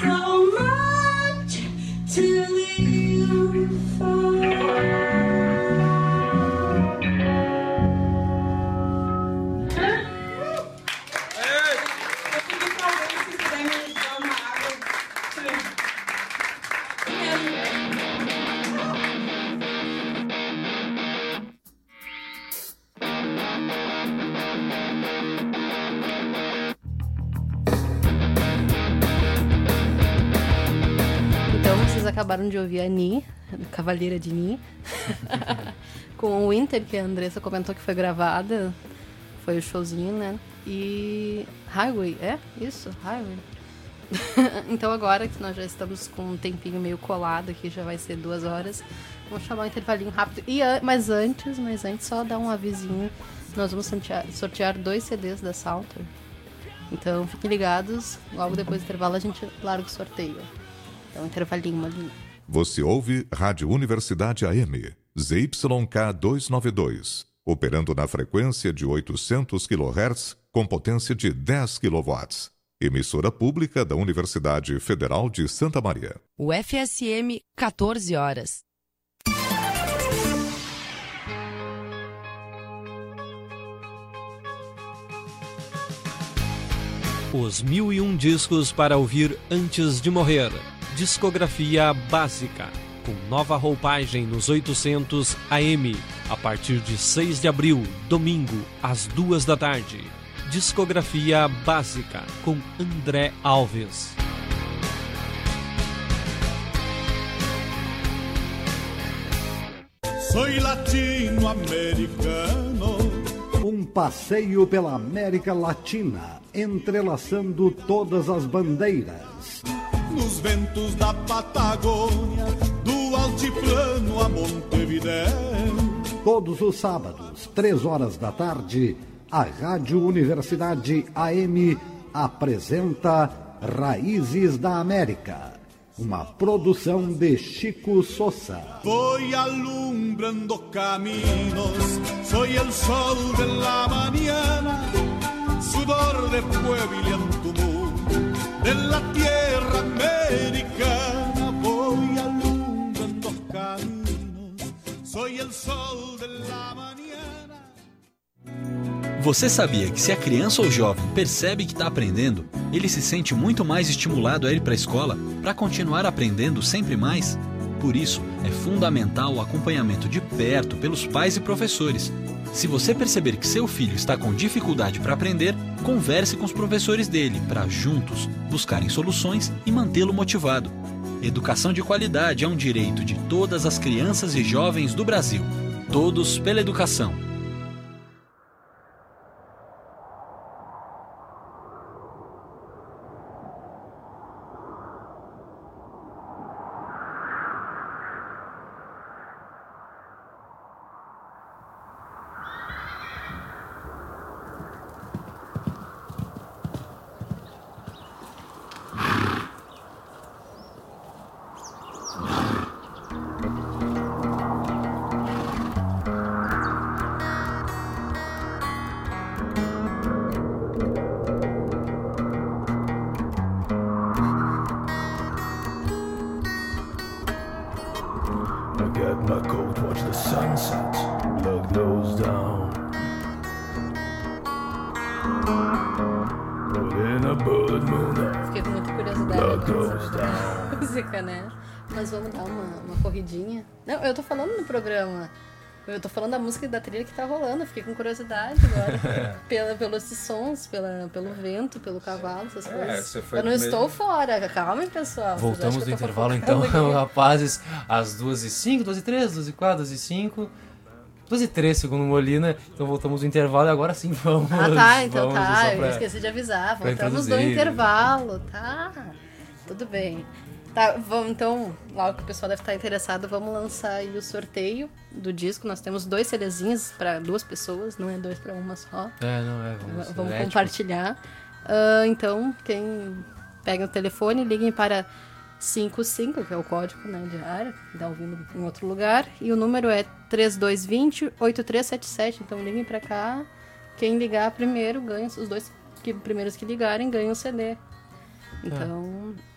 so much to live for. Acabaram de ouvir a Ni, Cavaleira de Ni, com o Winter, que a Andressa comentou que foi gravada, foi o showzinho, né? E Highway, é? Isso, Highway. Então agora que nós já estamos com um tempinho meio colado aqui, já vai ser duas horas, vamos chamar um intervalinho rápido. E, mas antes, mas antes só dar um avisinho, nós vamos sortear, sortear dois C Ds da Salter. Então fiquem ligados, logo depois do intervalo a gente larga o sorteio. Então, intervalinho ali. Você ouve Rádio Universidade A M, Z Y K duzentos e noventa e dois, operando na frequência de oitocentos quilohertz com potência de dez quilowatts. Emissora pública da Universidade Federal de Santa Maria. O F S M, quatorze horas. Os mil e um discos para ouvir antes de morrer. Discografia básica, com nova roupagem nos oitocentos A M, a partir de seis de abril, domingo, às duas da tarde. Discografia básica, com André Alves. Soy latino-americano. Um passeio pela América Latina, entrelaçando todas as bandeiras. Nos ventos da Patagônia, do altiplano a Montevidéu. Todos os sábados, três horas da tarde, a Rádio Universidade A M apresenta Raízes da América, uma produção de Chico Sousa. Voy alumbrando caminos, soy el sol de la mañana, sudor de pueblo en tu mundo. De la tierra americana voy alumbrando caminos, soy el sol de la mañana. Você sabia que se a criança ou jovem percebe que está aprendendo, ele se sente muito mais estimulado a ir para a escola para continuar aprendendo sempre mais? Por isso, é fundamental o acompanhamento de perto pelos pais e professores. Se você perceber que seu filho está com dificuldade para aprender, converse com os professores dele para, juntos, buscarem soluções e mantê-lo motivado. Educação de qualidade é um direito de todas as crianças e jovens do Brasil. Todos pela educação. Fiquei com muita curiosidade da música, né? Mas vamos dar uma, uma corridinha. Não, eu tô falando no programa. Eu tô falando da música e da trilha que tá rolando. Eu fiquei com curiosidade agora. pela, pelos sons, pela, pelo vento, pelo cavalo, essas É, coisas. você foi Eu não mesmo- estou fora. Calma, pessoal. Vocês acham Voltamos que do eu tô intervalo fofocando então, aqui? rapazes, às duas e cinco, duas e três, duas e quatro, duas e cinco, duas e três, segundo Molina. Então voltamos do intervalo e agora sim vamos. Ah, tá, então vamos, tá. só Eu pra- esqueci de avisar. pra Voltamos do introduzir. intervalo, tá? Tudo bem. Tá, vamos então, logo que o pessoal deve estar interessado, vamos lançar aí o sorteio do disco. Nós temos dois CDzinhos para duas pessoas, não é dois para uma só. É, não é, vamos, V- Vamos é, compartilhar. Ah, então, quem pega o telefone, liguem para cinquenta e cinco, que é o código, né, de área, que está ouvindo em outro lugar. E o número é trinta e dois vinte, oitenta e três setenta e sete. Então, liguem para cá. Quem ligar primeiro ganha, os dois que, primeiros que ligarem ganham o C D. Então,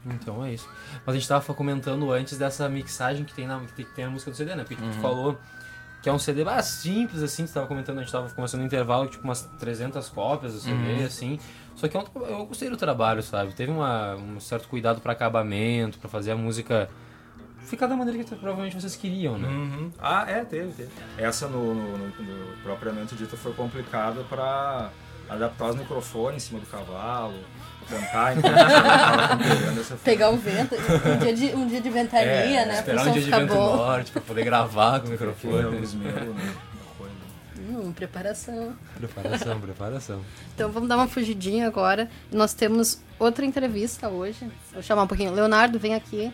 Então é isso. Mas a gente tava comentando antes dessa mixagem que tem na, que tem, que tem na música do C D, né? Porque Uhum. tu falou que é um C D ah, simples, assim, tu tava comentando, a gente tava começando no intervalo, tipo umas trezentas cópias do C D, Uhum. assim. Só que é um, eu gostei do trabalho, sabe? Teve uma, um certo cuidado pra acabamento, pra fazer a música ficar da maneira que provavelmente vocês queriam, né? Uhum. Ah, é, teve, teve. Essa, no, no, no, no propriamente dito, foi complicada pra adaptar os microfones em cima do cavalo, cantar enquanto tava cantando essa Pegar o vento, um dia de, um dia de ventania, É, né? esperar pro um som dia de ficar vento bom. norte pra poder gravar com o microfone. Luz meu, né? Hum, preparação. Preparação, preparação. Então vamos dar uma fugidinha agora. Nós temos outra entrevista hoje. Vou chamar um pouquinho. Leonardo, vem aqui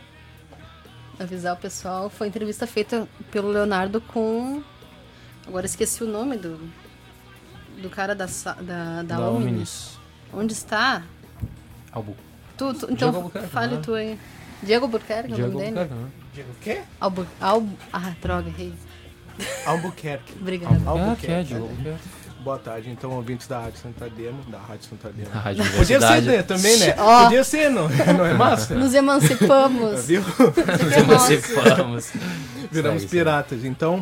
avisar o pessoal. Foi entrevista feita pelo Leonardo com... Agora esqueci o nome do, do cara da, sa- da, da, Da Omnis. Omnis. Onde está? Albu. Tu, tu, Diego então Albuquerque, fale né? tu aí. Diego Albuquerque, é o Diego nome dele? Albuquerque, né? Diego o quê? Albu... Albu... Ah, droga, errei. Albuquerque. Obrigada. Albuquerque. é, Diego Albuquerque. Boa tarde, então, ouvintes da Rádio Santa Demo, da Rádio Santa Demo. Da Rádio Podia ser Universidade. né, também, né? Ó. Podia ser, não, não é massa? Nos emancipamos. Viu? Nos emancipamos. Viramos Segue, piratas. Então,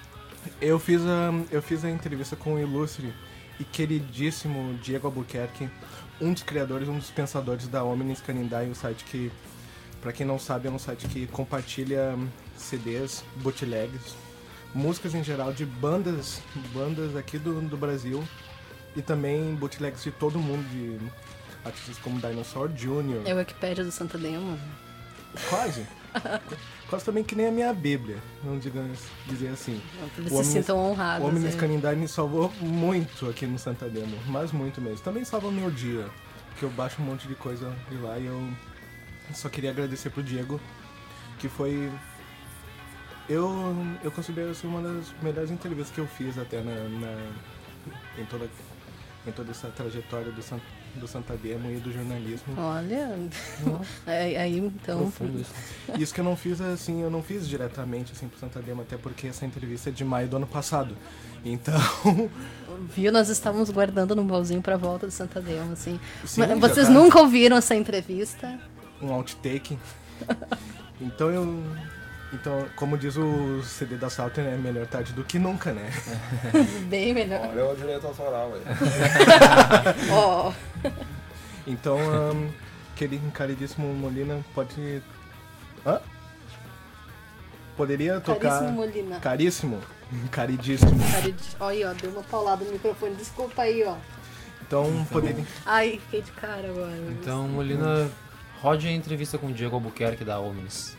eu fiz, a, eu fiz a entrevista com o ilustre e queridíssimo Diego Albuquerque, um dos criadores, um dos pensadores da Omnis Canindé, um site que, pra quem não sabe, é um site que compartilha C Ds, bootlegs, músicas em geral de bandas, bandas aqui do, do Brasil e também bootlegs de todo mundo, de artistas como Dinosaur Júnior É o Wikipédia do Santa Demo. Quase. Quase também que nem a minha Bíblia, não digamos dizer assim. Eles se sintam honrados, O Omnis é. Canindé me salvou muito aqui no Santa Demo, mas muito mesmo. Também salva o meu dia, que eu baixo um monte de coisa de lá e eu só queria agradecer pro Diego, que foi... Eu, eu considero assim, uma das melhores entrevistas que eu fiz até na, na- em, toda, em toda essa trajetória do, San, do Santa Demo e do jornalismo. Olha, aí, aí então... Profundo isso. Isso que eu não fiz assim, eu não fiz diretamente assim pro Santa Demo, até porque essa entrevista é de maio do ano passado. Então, Viu? Nós estávamos guardando num baúzinho pra volta do Santa Demo, assim. Sim, Mas já vocês tá. nunca ouviram essa entrevista? um outtake. Então eu. Então, como diz o C D da Salter, é melhor tarde do que nunca, né? Bem melhor. Olha o direito autoral aí. Ó. Então, um, querido, caridíssimo Molina, pode. Hã? Poderia tocar. Caríssimo Molina. Caríssimo? Caridíssimo. Cara de- Olha aí, ó, deu uma paulada no microfone. Desculpa aí, ó. Então, poderia. Ai, fiquei de cara agora. Então, Molina, rode a entrevista com o Diego Albuquerque da Omnis.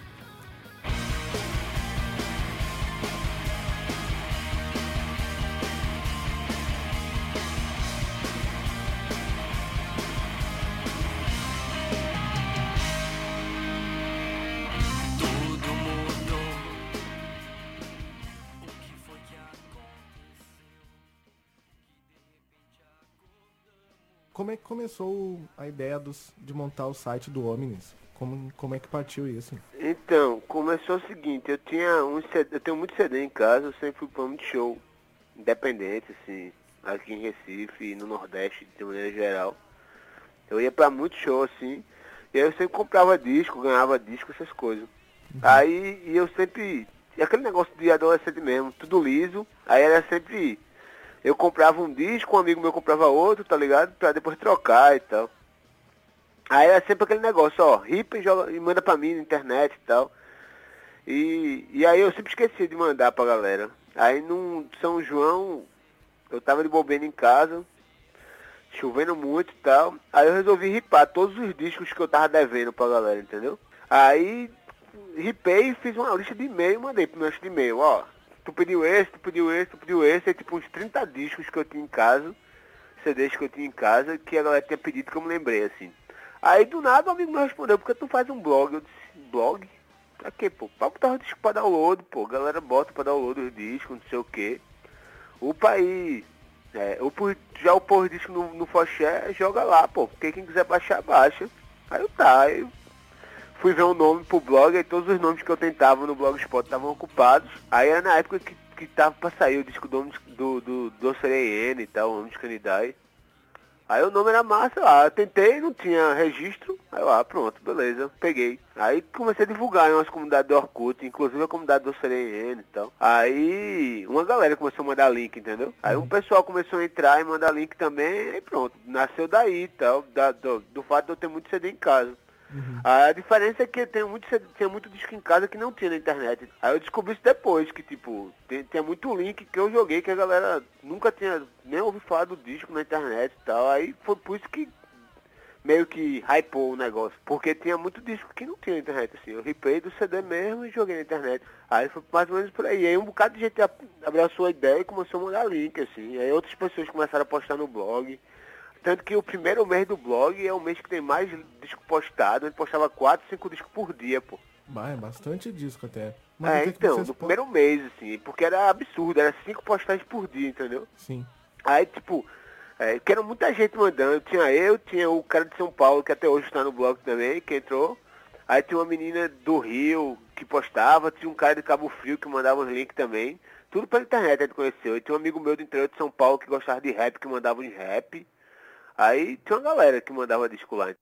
Como é que começou a ideia dos, de montar o site do Omnis? Como, como é que partiu isso? Então, começou o seguinte, eu tinha um C D, eu tenho muito C D em casa, eu sempre fui para muito show independente, assim, aqui em Recife e no Nordeste, de maneira geral. Eu ia para muito show, assim, e aí eu sempre comprava disco, ganhava disco, essas coisas. Aí, e eu sempre, e aquele negócio de adolescente mesmo, tudo liso, aí era sempre, eu comprava um disco, um amigo meu comprava outro, tá ligado? Pra depois trocar e tal. Aí era sempre aquele negócio, ó, ripa e, joga, e manda pra mim na internet e tal. E, e aí eu sempre esqueci de mandar pra galera. Aí no São João, eu tava de bobeira em casa, chovendo muito e tal. Aí eu resolvi ripar todos os discos que eu tava devendo pra galera, entendeu? Aí ripei e fiz uma lista de e-mail, mandei pro meu lista de e-mail, ó. Tu pediu esse, tu pediu esse, tu pediu esse, aí tipo uns trinta discos que eu tinha em casa, C Ds que eu tinha em casa, que a galera tinha pedido que eu me lembrei, assim. Aí do nada o amigo me respondeu, porque tu faz um blog? Eu disse, blog? Pra quê, pô? Pra botar os discos pra download, pô. A galera bota pra download os discos, não sei o quê. Upa aí. É, upa, já upou os discos no, no Foché, joga lá, pô. Porque quem quiser baixar, baixa. Aí eu tá, aí eu fui ver um nome pro blog, aí todos os nomes que eu tentava no Blogspot estavam ocupados. Aí era na época que, que tava pra sair o disco do, do, do Doce N e tal, o Omnis Canindé. Aí o nome era massa, ah, eu tentei, não tinha registro, aí eu, ah, pronto, beleza, peguei. Aí comecei a divulgar em umas comunidades do Orkut, inclusive a comunidade do C D N e tal. Aí uma galera começou a mandar link, entendeu? Aí um pessoal começou a entrar e mandar link também, e pronto, nasceu daí e tal, da, do, do fato de eu ter muito C D em casa. Uhum. A diferença é que tem muito, tinha muito disco em casa que não tinha na internet. Aí eu descobri isso depois, que tipo, tem, tem muito link que eu joguei que a galera nunca tinha nem ouvido falar do disco na internet e tal. Aí foi por isso que meio que hypou o negócio. Porque tinha muito disco que não tinha na internet, assim. Eu ripei do C D mesmo e joguei na internet. Aí foi mais ou menos por aí. Aí um bocado de gente abraçou a ideia e começou a mandar link, assim. Aí outras pessoas começaram a postar no blog. Tanto que o primeiro mês do blog é o mês que tem mais disco postado. Ele postava quatro, cinco discos por dia, pô. Bah, é bastante disco até. Mas é, então, no po... primeiro mês, assim, porque era absurdo, era cinco postagens por dia, entendeu? Sim. Aí, tipo, é, que era muita gente mandando. Tinha eu, tinha o cara de São Paulo, que até hoje está no blog também, que entrou. Aí tinha uma menina do Rio que postava, tinha um cara de Cabo Frio que mandava os links também. Tudo pela internet a gente conheceu. E tinha um amigo meu do interior de São Paulo que gostava de rap, que mandava uns rap. Aí tinha uma galera que mandava disco lá.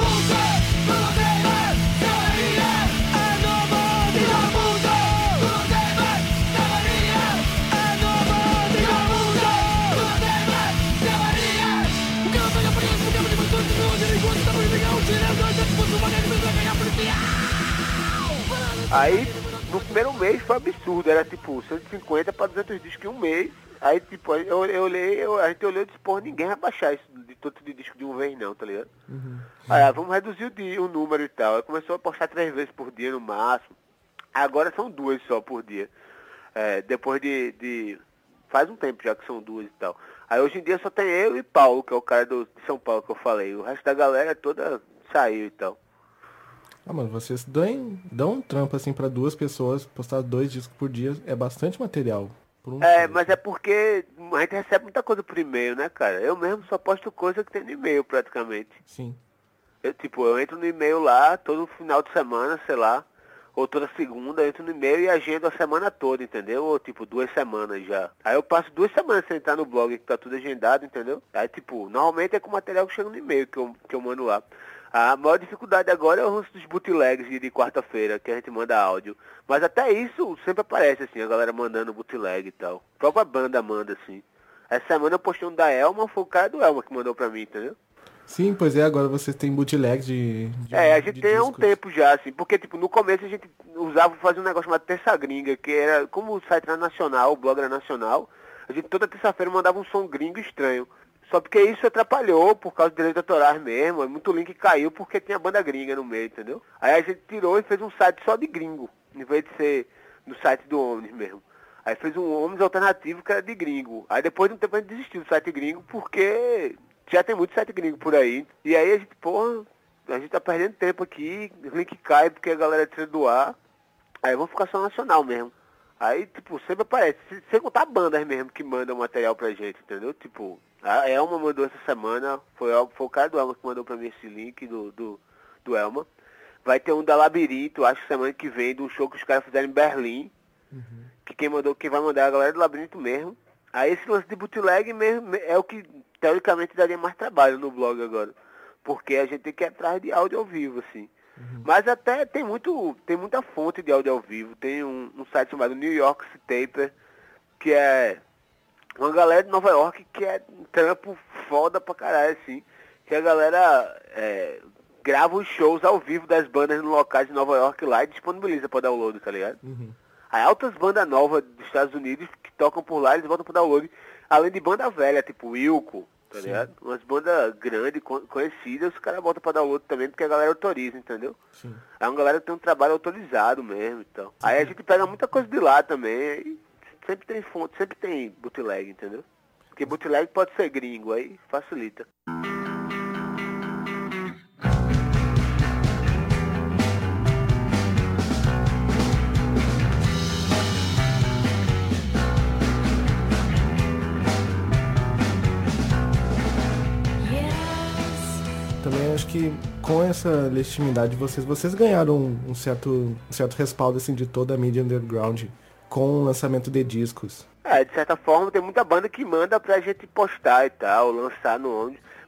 Aí no primeiro mês foi absurdo, era tipo cento e cinquenta para duzentos discos em um mês. Aí, tipo, eu, eu olhei, eu, a gente olhou e disse, porra, ninguém vai baixar isso de tanto de disco de uma vez não, tá ligado? Uhum. Aí, ah, vamos reduzir o, dia, o número e tal. Aí começou a postar três vezes por dia no máximo. Agora são duas só por dia. É, depois de, de... Faz um tempo já que são duas e tal. Aí hoje em dia só tem eu e Paulo, que é o cara do, de São Paulo que eu falei. O resto da galera toda saiu e tal. Ah, mano, vocês dão, dão um trampo assim pra duas pessoas, postar dois discos por dia, é bastante material. Um é, mas é porque a gente recebe muita coisa por e-mail, né, cara? Eu mesmo só posto coisa que tem no e-mail, praticamente. Sim. Eu, tipo, eu entro no e-mail lá, todo final de semana, sei lá, ou toda segunda, eu entro no e-mail e agendo a semana toda, entendeu? Ou, tipo, duas semanas já. Aí eu passo duas semanas sem entrar no blog, que tá tudo agendado, entendeu? Aí, tipo, normalmente é com o material que chega no e-mail que eu, que eu mando lá. A maior dificuldade agora é o lance dos bootlegs de, de quarta-feira, que a gente manda áudio. Mas até isso sempre aparece, assim, a galera mandando bootleg e tal. A própria banda manda, assim. Essa semana eu postei um da Elma, foi o cara do Elma que mandou pra mim, entendeu? Sim, pois é, agora vocês têm bootleg de, de É, a gente de tem há um discos. tempo já, assim, porque, tipo, no começo a gente usava, fazia um negócio chamado Terça Gringa, que era, como o site era nacional, o blog era nacional, a gente toda terça-feira mandava um som gringo estranho. Só porque isso atrapalhou por causa dos direitos autorais mesmo, muito link caiu porque tinha banda gringa no meio, entendeu? Aí a gente tirou e fez um site só de gringo, em vez de ser no site do Omnis mesmo. Aí fez um Omnis alternativo que era de gringo. Aí depois de um tempo a gente desistiu do site gringo porque já tem muito site gringo por aí. E aí a gente, porra, a gente tá perdendo tempo aqui, o link cai porque a galera tira do ar. Aí vamos ficar só nacional mesmo. Aí, tipo, sempre aparece, sem contar bandas mesmo que mandam material pra gente, entendeu? Tipo, a Elma mandou essa semana, foi, foi o cara do Elma que mandou pra mim esse link do, do, do Elma. Vai ter um da Labirinto, acho que semana que vem, de um show que os caras fizeram em Berlim. Uhum. Que quem mandou, quem vai mandar é a galera do Labirinto mesmo. Aí esse lance de bootleg mesmo é o que, teoricamente, daria mais trabalho no blog agora. Porque a gente tem que ir atrás de áudio ao vivo, assim. Uhum. Mas até tem, muito, tem muita fonte de áudio ao vivo. Tem um, um site chamado New York Taper, que é uma galera de Nova York que é um trampo foda pra caralho, assim. Que a galera é, grava os shows ao vivo das bandas no locais de Nova York lá e disponibiliza pra download, tá ligado? Uhum. Aí altas bandas novas dos Estados Unidos que tocam por lá, eles voltam pro download. Além de banda velha, tipo Wilco, tá ligado? Umas bandas grandes, conhecidas, os caras botam pra download também, porque a galera autoriza, entendeu? Sim. É uma galera que tem um trabalho autorizado mesmo e tal. Aí a gente pega muita coisa de lá também, aí sempre tem fonte, sempre tem bootleg, entendeu? Porque bootleg pode ser gringo, aí facilita. Também acho que com essa legitimidade de vocês, vocês ganharam um, um, certo, um certo respaldo assim, de toda a mídia underground com o lançamento de discos. É, de certa forma tem muita banda que manda pra gente postar e tal, lançar no Omnis.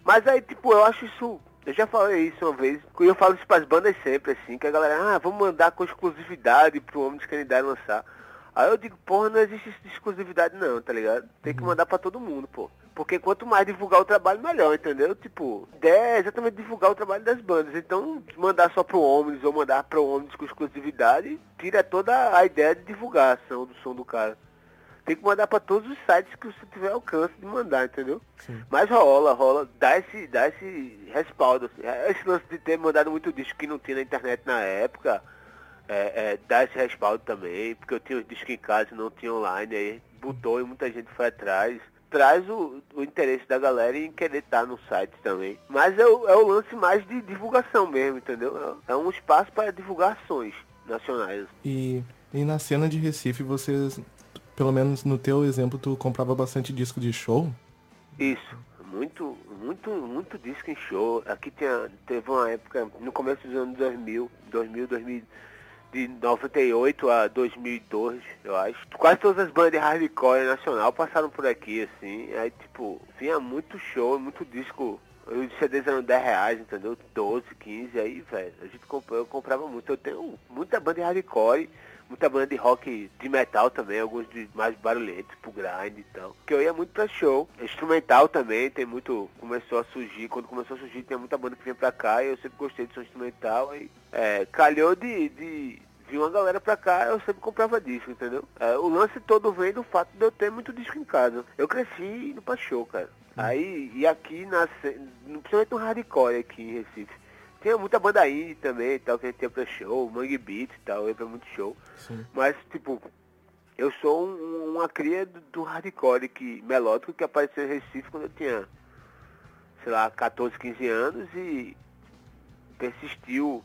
Mas aí, tipo, eu acho isso... Eu já falei isso uma vez, e eu falo isso pras bandas sempre, assim, que a galera, ah, vamos mandar com exclusividade pro Homem de Canidade lançar. Aí eu digo, porra, não existe exclusividade não, tá ligado? Tem que mandar pra todo mundo, pô. Porque quanto mais divulgar o trabalho, melhor, entendeu? Tipo, é exatamente divulgar o trabalho das bandas. Então, mandar só pro Omnis ou mandar pro Omnis com exclusividade, tira toda a ideia de divulgação do som do cara. Tem que mandar pra todos os sites que você tiver alcance de mandar, entendeu? Sim. Mas rola, rola, dá esse, dá esse respaldo, assim. Esse lance de ter mandado muito disco que não tinha na internet na época, é, é, dá esse respaldo também, porque eu tinha os discos em casa e não tinha online, aí botou e muita gente foi atrás. Traz o, o interesse da galera em querer estar no site também. Mas é o, é o lance mais de divulgação mesmo, entendeu? É um espaço para divulgar ações nacionais. E, e na cena de Recife, vocês... Pelo menos no teu exemplo, tu comprava bastante disco de show? Isso, muito, muito, muito disco em show. Aqui tinha, teve uma época, no começo dos anos dois mil, dois mil, dois mil, de noventa e oito a dois mil e dois, eu acho. Quase todas as bandas de hardcore nacional passaram por aqui, assim. Aí, tipo, vinha muito show, muito disco. Os C Ds eram dez reais, entendeu? doze, quinze, aí, velho, a gente comprou, eu comprava muito. Eu tenho muita banda de hardcore, muita banda de rock, de metal também, alguns de mais barulhentos, tipo grind e tal. Que eu ia muito pra show. Instrumental também, tem muito, começou a surgir, quando começou a surgir tinha muita banda que vinha pra cá e eu sempre gostei de som instrumental. Aí, é, calhou de, de vir uma galera pra cá, eu sempre comprava disco, entendeu? É, o lance todo vem do fato de eu ter muito disco em casa. Eu cresci indo pra show, cara. Aí, e aqui, na, principalmente no hardcore aqui em Recife, tinha muita banda indie também e tal, que a gente ia pra show, Mangue Beats e tal, eu ia pra muito show. Sim. Mas, tipo, eu sou um, uma cria do, do hardcore que, melódico que apareceu em Recife quando eu tinha, sei lá, catorze, quinze anos e persistiu.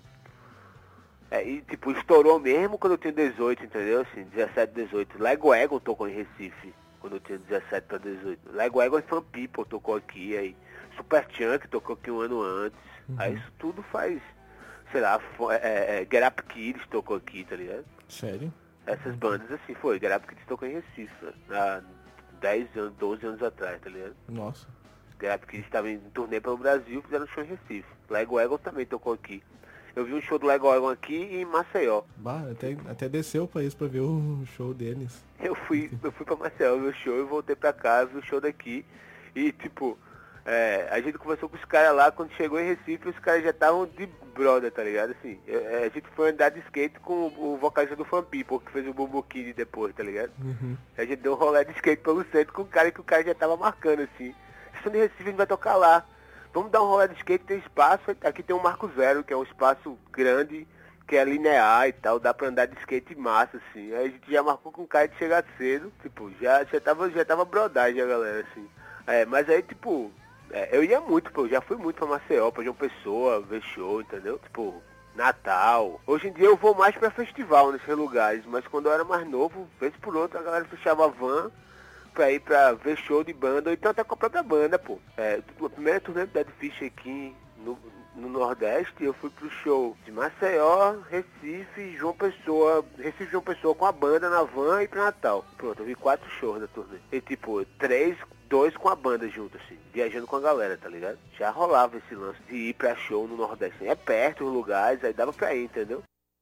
É, e, tipo, estourou mesmo quando eu tinha dezoito, entendeu? Assim, dezessete, dezoito. Lego Egon tocou em Recife quando eu tinha dezessete pra dezoito. Lego Egon e Fan People tocou aqui, aí Super Chunk tocou aqui um ano antes. Uhum. Aí isso tudo faz, sei lá, é, é, Get Up Kids tocou aqui, tá ligado? Sério? Essas bandas assim, foi, Get Up Kids tocou em Recife, há dez anos, doze anos atrás, tá ligado? Nossa. Get Up Kids estava em turnê pelo Brasil, fizeram um show em Recife. Lego Egon também tocou aqui. Eu vi um show do Lego Egon aqui em Maceió. Bah, até, até desceu o país pra ver o show deles. Eu fui, eu fui pra Maceió ver o show e voltei pra cá, vi o show daqui. E tipo, é, a gente conversou com os caras lá, quando chegou em Recife, os caras já estavam de brother, tá ligado? Assim, é, a gente foi andar de skate com o, o vocalista do Fan People, que fez o Bumbo Kid depois, tá ligado? Uhum. A gente deu um rolê de skate pelo centro com o cara que o cara já tava marcando, assim. Se de Recife, a gente vai tocar lá. Vamos dar um rolê de skate, tem espaço, aqui tem um Marco Zero, que é um espaço grande, que é linear e tal, dá pra andar de skate massa, assim. Aí a gente já marcou com o cara de chegar cedo, tipo, já, já tava, já tava brodagem a galera, assim. É, mas aí, tipo, é, eu ia muito, pô, eu já fui muito pra Maceió, pra João Pessoa, ver show, entendeu? Tipo, Natal. Hoje em dia eu vou mais pra festival nesses lugares, mas quando eu era mais novo, vez por outra, a galera fechava a van pra ir pra ver show de banda, ou então até com a própria banda, pô. É, a primeira turnê do Dead Fish aqui no, no Nordeste, eu fui pro show de Maceió, Recife, João Pessoa, Recife, João Pessoa com a banda na van e pra Natal. Pronto, eu vi quatro shows da turnê. E tipo, três, dois com a banda junto, assim, viajando com a galera, tá ligado? Já rolava esse lance de ir pra show no Nordeste. É perto os lugares, aí dava pra ir, entendeu?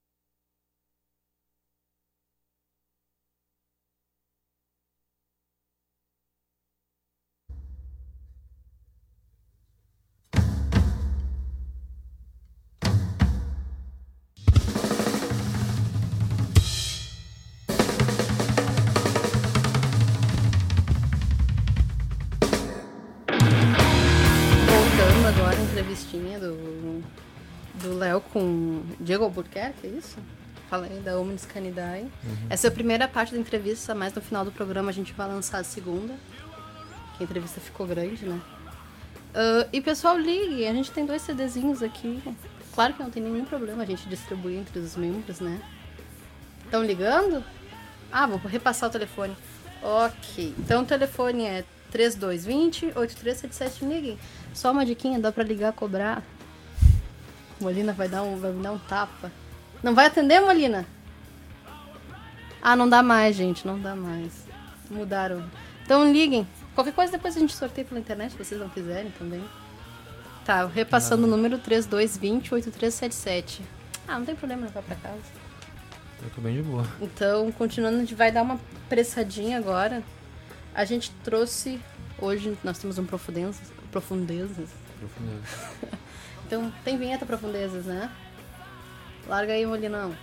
Agora a entrevistinha do do Léo com Diego Albuquerque, é isso? Falei da Omnis Canidae. Uhum. Essa é a primeira parte da entrevista, mas no final do programa a gente vai lançar a segunda, que a entrevista ficou grande, né? Uh, e pessoal, ligue, a gente tem dois CDzinhos aqui. Claro que não tem nenhum problema a gente distribuir entre os membros, né? Estão ligando? Ah, vou repassar o telefone. Ok, então o telefone é três dois dois zero, oito três sete sete, liguem. Só uma diquinha, dá pra ligar, cobrar. Molina vai dar um, vai me dar um tapa. Não vai atender, Molina? Ah, não dá mais, gente, não dá mais. Mudaram. Então liguem, Qualquer coisa depois a gente sorteia pela internet, se vocês não quiserem também. Tá, repassando ah. o número trinta e dois vinte, oitenta e três setenta e sete. Ah, não tem problema levar pra casa. Eu tô bem de boa. Então, continuando, a gente vai dar uma pressadinha agora. A gente trouxe... Hoje nós temos um Profundezas. Profundezas. Profundezas. Então, tem vinheta Profundezas, né? Larga aí, Molinão.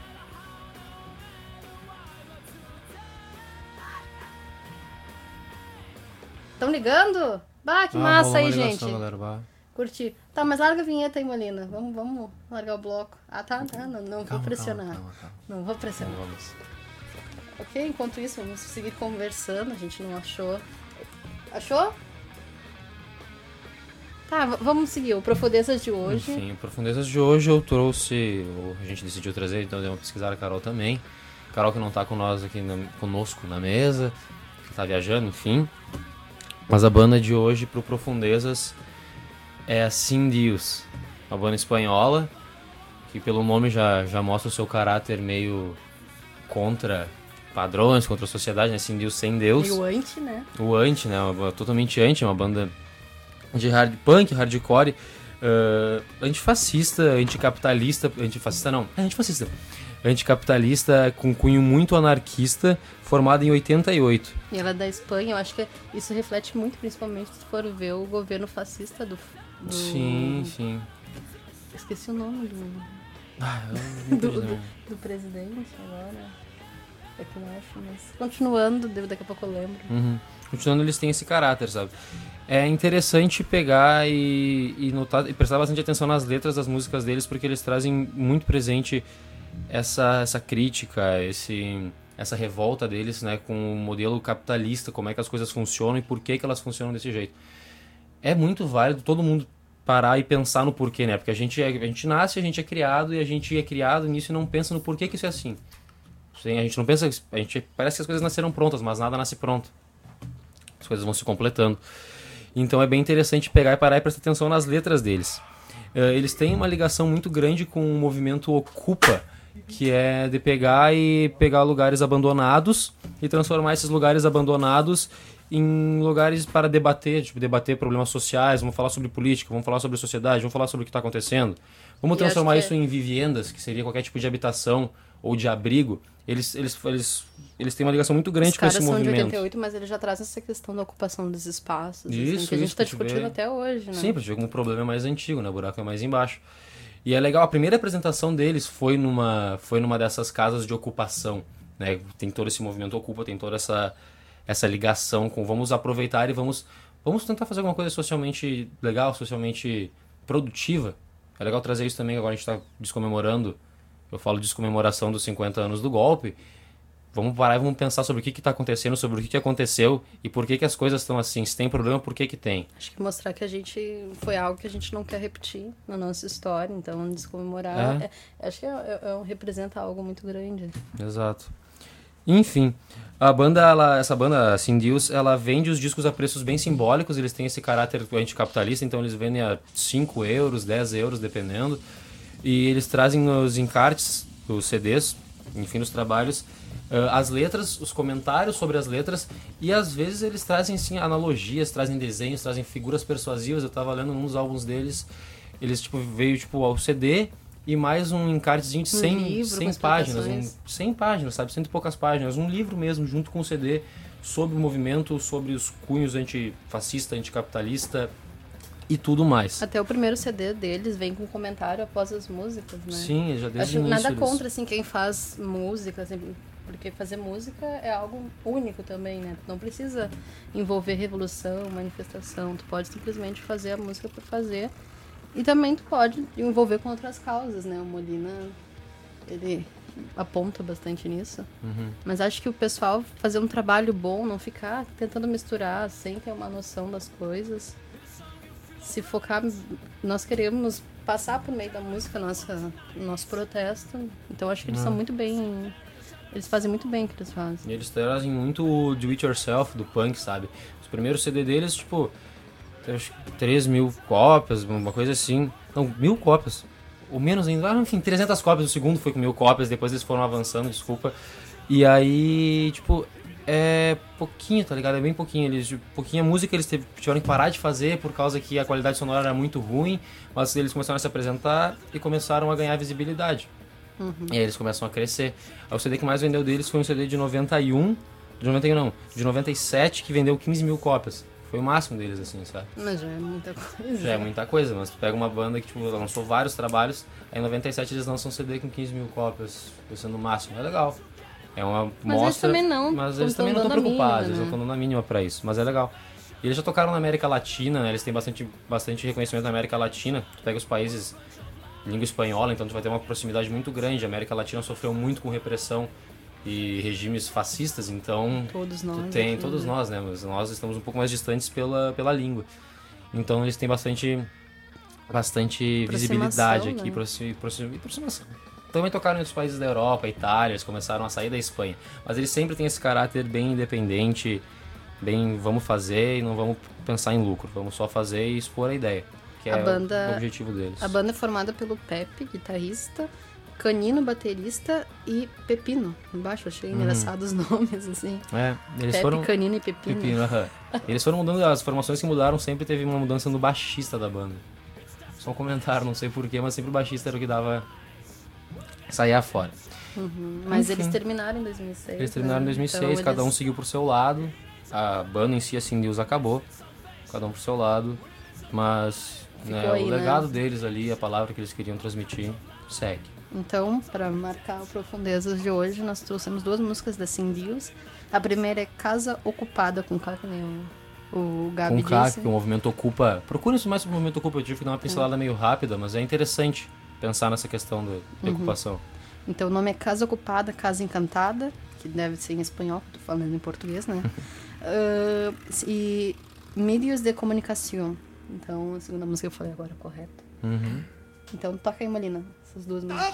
Estão ligando? Bah, que ah, massa aí, gente. Galera, curti. Tá, mas larga a vinheta aí, Molina. Vamos, vamos largar o bloco. Ah, tá, tá. Não, não calma, vou pressionar. Calma, calma, calma. Não vou pressionar. Então vamos. Ok, enquanto isso, vamos seguir conversando. A gente não achou. Achou? Tá, vamos seguir. O Profundezas de hoje. Enfim, o Profundezas de hoje eu trouxe... A gente decidiu trazer, então deu uma pesquisada. A Carol também. Carol que não tá com nós aqui, na, conosco na mesa. Que tá viajando, enfim. Mas a banda de hoje pro Profundezas é a Sin Dios, uma banda espanhola, que pelo nome já, já mostra o seu caráter meio contra padrões, contra a sociedade, né? Sin Dios, sem Deus. E o anti, né? O anti, né? Uma, totalmente anti, uma banda de hard punk, hardcore, uh, antifascista, anticapitalista, antifascista não, é antifascista, anticapitalista com cunho muito anarquista, formada em oitenta e oito. E ela é da Espanha, eu acho que isso reflete muito, principalmente se for ver o governo fascista do... do... Sim, sim. Esqueci o nome do... Ah, eu do, do, do presidente agora. É que eu acho, mas... Continuando, daqui a pouco eu lembro. Uhum. Continuando, eles têm esse caráter, sabe? É interessante pegar e, e notar e prestar bastante atenção nas letras das músicas deles, porque eles trazem muito presente essa, essa crítica, esse... essa revolta deles, né, com o modelo capitalista, como é que as coisas funcionam e por que que elas funcionam desse jeito. É muito válido todo mundo parar e pensar no porquê, né? Porque a gente, é, a gente nasce, a gente é criado e a gente é criado nisso e não pensa no porquê que isso é assim. Sim, a gente não pensa, a gente parece que as coisas nasceram prontas, mas nada nasce pronto. As coisas vão se completando. Então é bem interessante pegar e parar e prestar atenção nas letras deles. Uh, eles têm uma ligação muito grande com o movimento Ocupa, que é de pegar e pegar lugares abandonados e transformar esses lugares abandonados em lugares para debater, tipo, debater problemas sociais, vamos falar sobre política, vamos falar sobre sociedade, vamos falar sobre o que está acontecendo. Vamos e transformar isso é... em vivendas, que seria qualquer tipo de habitação ou de abrigo. Eles, eles, eles, eles têm uma ligação muito grande com esse movimento. Os caras são de oitenta e oito, mas eles já trazem essa questão da ocupação dos espaços, isso, assim, que a gente está discutindo até hoje, né? Sim, porque o problema é mais antigo, né? O buraco é mais embaixo. E é legal, a primeira apresentação deles foi numa, foi numa dessas casas de ocupação, né? Tem todo esse movimento Ocupa, tem toda essa, essa ligação com vamos aproveitar e vamos, vamos tentar fazer alguma coisa socialmente legal, socialmente produtiva. É legal trazer isso também, agora a gente está descomemorando, eu falo descomemoração dos cinquenta anos do golpe. Vamos parar e vamos pensar sobre o que está acontecendo, sobre o que, que aconteceu e por que, que as coisas estão assim. Se tem problema, por que que tem? Acho que mostrar que a gente foi algo que a gente não quer repetir na nossa história. Então, descomemorar, é. É, acho que é, é, é, representa algo muito grande. Exato. Enfim, a banda, ela, essa banda, Sin Dios, ela vende os discos a preços bem simbólicos. Eles têm esse caráter anticapitalista, então eles vendem a cinco euros, dez euros, dependendo. E eles trazem nos encartes, os C Ds, enfim, nos trabalhos, Uh, as letras, os comentários sobre as letras, e às vezes eles trazem sim analogias, trazem desenhos, trazem figuras persuasivas. Eu tava lendo num dos álbuns deles, eles tipo veio tipo ao C D e mais um encartezinho de cem, um livro, cem páginas, um, cem páginas, sabe, cento e poucas páginas, um livro mesmo junto com o C D sobre o movimento, sobre os cunhos antifascista, anticapitalista e tudo mais. Até o primeiro C D deles vem com comentário após as músicas, né? Sim, já desde Acho o início nada eles... contra assim quem faz música, assim, porque fazer música é algo único também, né? Não precisa envolver revolução, manifestação. Tu pode simplesmente fazer a música por fazer. E também tu pode envolver com outras causas, né? O Molina, ele aponta bastante nisso. Uhum. Mas acho que o pessoal fazer um trabalho bom, não ficar tentando misturar sem ter uma noção das coisas. Se focar... Nós queremos passar por meio da música nossa, nosso protesto. Então acho que eles uhum. são muito bem... Eles fazem muito bem o que eles fazem. E eles trazem muito o do it yourself, do punk, sabe? Os primeiros C D deles, tipo, acho que três mil cópias, uma coisa assim. Não, mil cópias. Ou menos ainda. Enfim, trezentas cópias. O segundo foi com mil cópias, depois eles foram avançando, desculpa. E aí, tipo, É pouquinho, tá ligado? É bem pouquinho. Eles, pouquinha música eles teve, tiveram que parar de fazer por causa que a qualidade sonora era muito ruim, mas eles começaram a se apresentar e começaram a ganhar visibilidade. Uhum. E aí eles começam a crescer. Aí o C D que mais vendeu deles foi um C D de noventa e um, de noventa e um não, de noventa e sete, que vendeu quinze mil cópias. Foi o máximo deles, assim, sabe? Mas já é muita coisa. Já é muita coisa, mas tu pega uma banda que tipo, lançou vários trabalhos, aí em noventa e sete eles lançam um C D com quinze mil cópias, sendo o máximo. É legal. É uma Mas mostra, eles também não mas tão- eles também tão não estão dando a preocupados, mínima, eles não né? estão dando a mínima pra isso, mas é legal. E eles já tocaram na América Latina, né? Eles têm bastante, bastante reconhecimento na América Latina. Tu pega os países língua espanhola, então tu vai ter uma proximidade muito grande. A América Latina sofreu muito com repressão e regimes fascistas, então Todos nós tu tem, aqui, todos né? nós, né? Mas nós estamos um pouco mais distantes pela, pela língua. Então eles têm bastante, bastante visibilidade Aproximação, aqui, né? proxi- proxi- aproximação. Também tocaram em outros países da Europa, Itália, eles começaram a sair da Espanha. Mas eles sempre têm esse caráter bem independente, bem vamos fazer e não vamos pensar em lucro, vamos só fazer e expor a ideia, que A é banda- o objetivo deles. A banda é formada pelo Pepe, guitarrista, Canino, baterista, e Pepino, embaixo. Achei Uhum. engraçado os nomes, assim. É, eles Pepe, foram... Canino e Pepino. Pepino, aham. Eles foram mudando, as formações que mudaram sempre teve uma mudança no baixista da banda. Só um comentário, não sei porquê, mas sempre o baixista era o que dava... saía fora. Uhum. Mas Enfim. eles terminaram em dois mil e seis. Eles terminaram em dois mil e seis, né? Então, cada um eles- seguiu por seu lado. A banda em si, a Cindy acabou. Cada um por seu lado. Mas né, Ficou aí, o né? legado deles ali, a palavra que eles queriam transmitir, segue. Então, para marcar o Profundezas de hoje, nós trouxemos duas músicas da Cindy's. A primeira é Casa Ocupada, com K, que nem o, o Gabi Com K, disse. que o movimento ocupa... Procure isso mais sobre o movimento ocupa. Eu tive que dar uma pincelada meio rápida, mas é interessante pensar nessa questão do, de Uhum. ocupação. Então o nome é Casa Ocupada, Casa Encantada, que deve ser em espanhol, tô falando em português, né? uh, e Medios de Comunicação. Então a segunda música que eu falei agora, correta. Uhum. Então toca aí, Molina, essas duas músicas.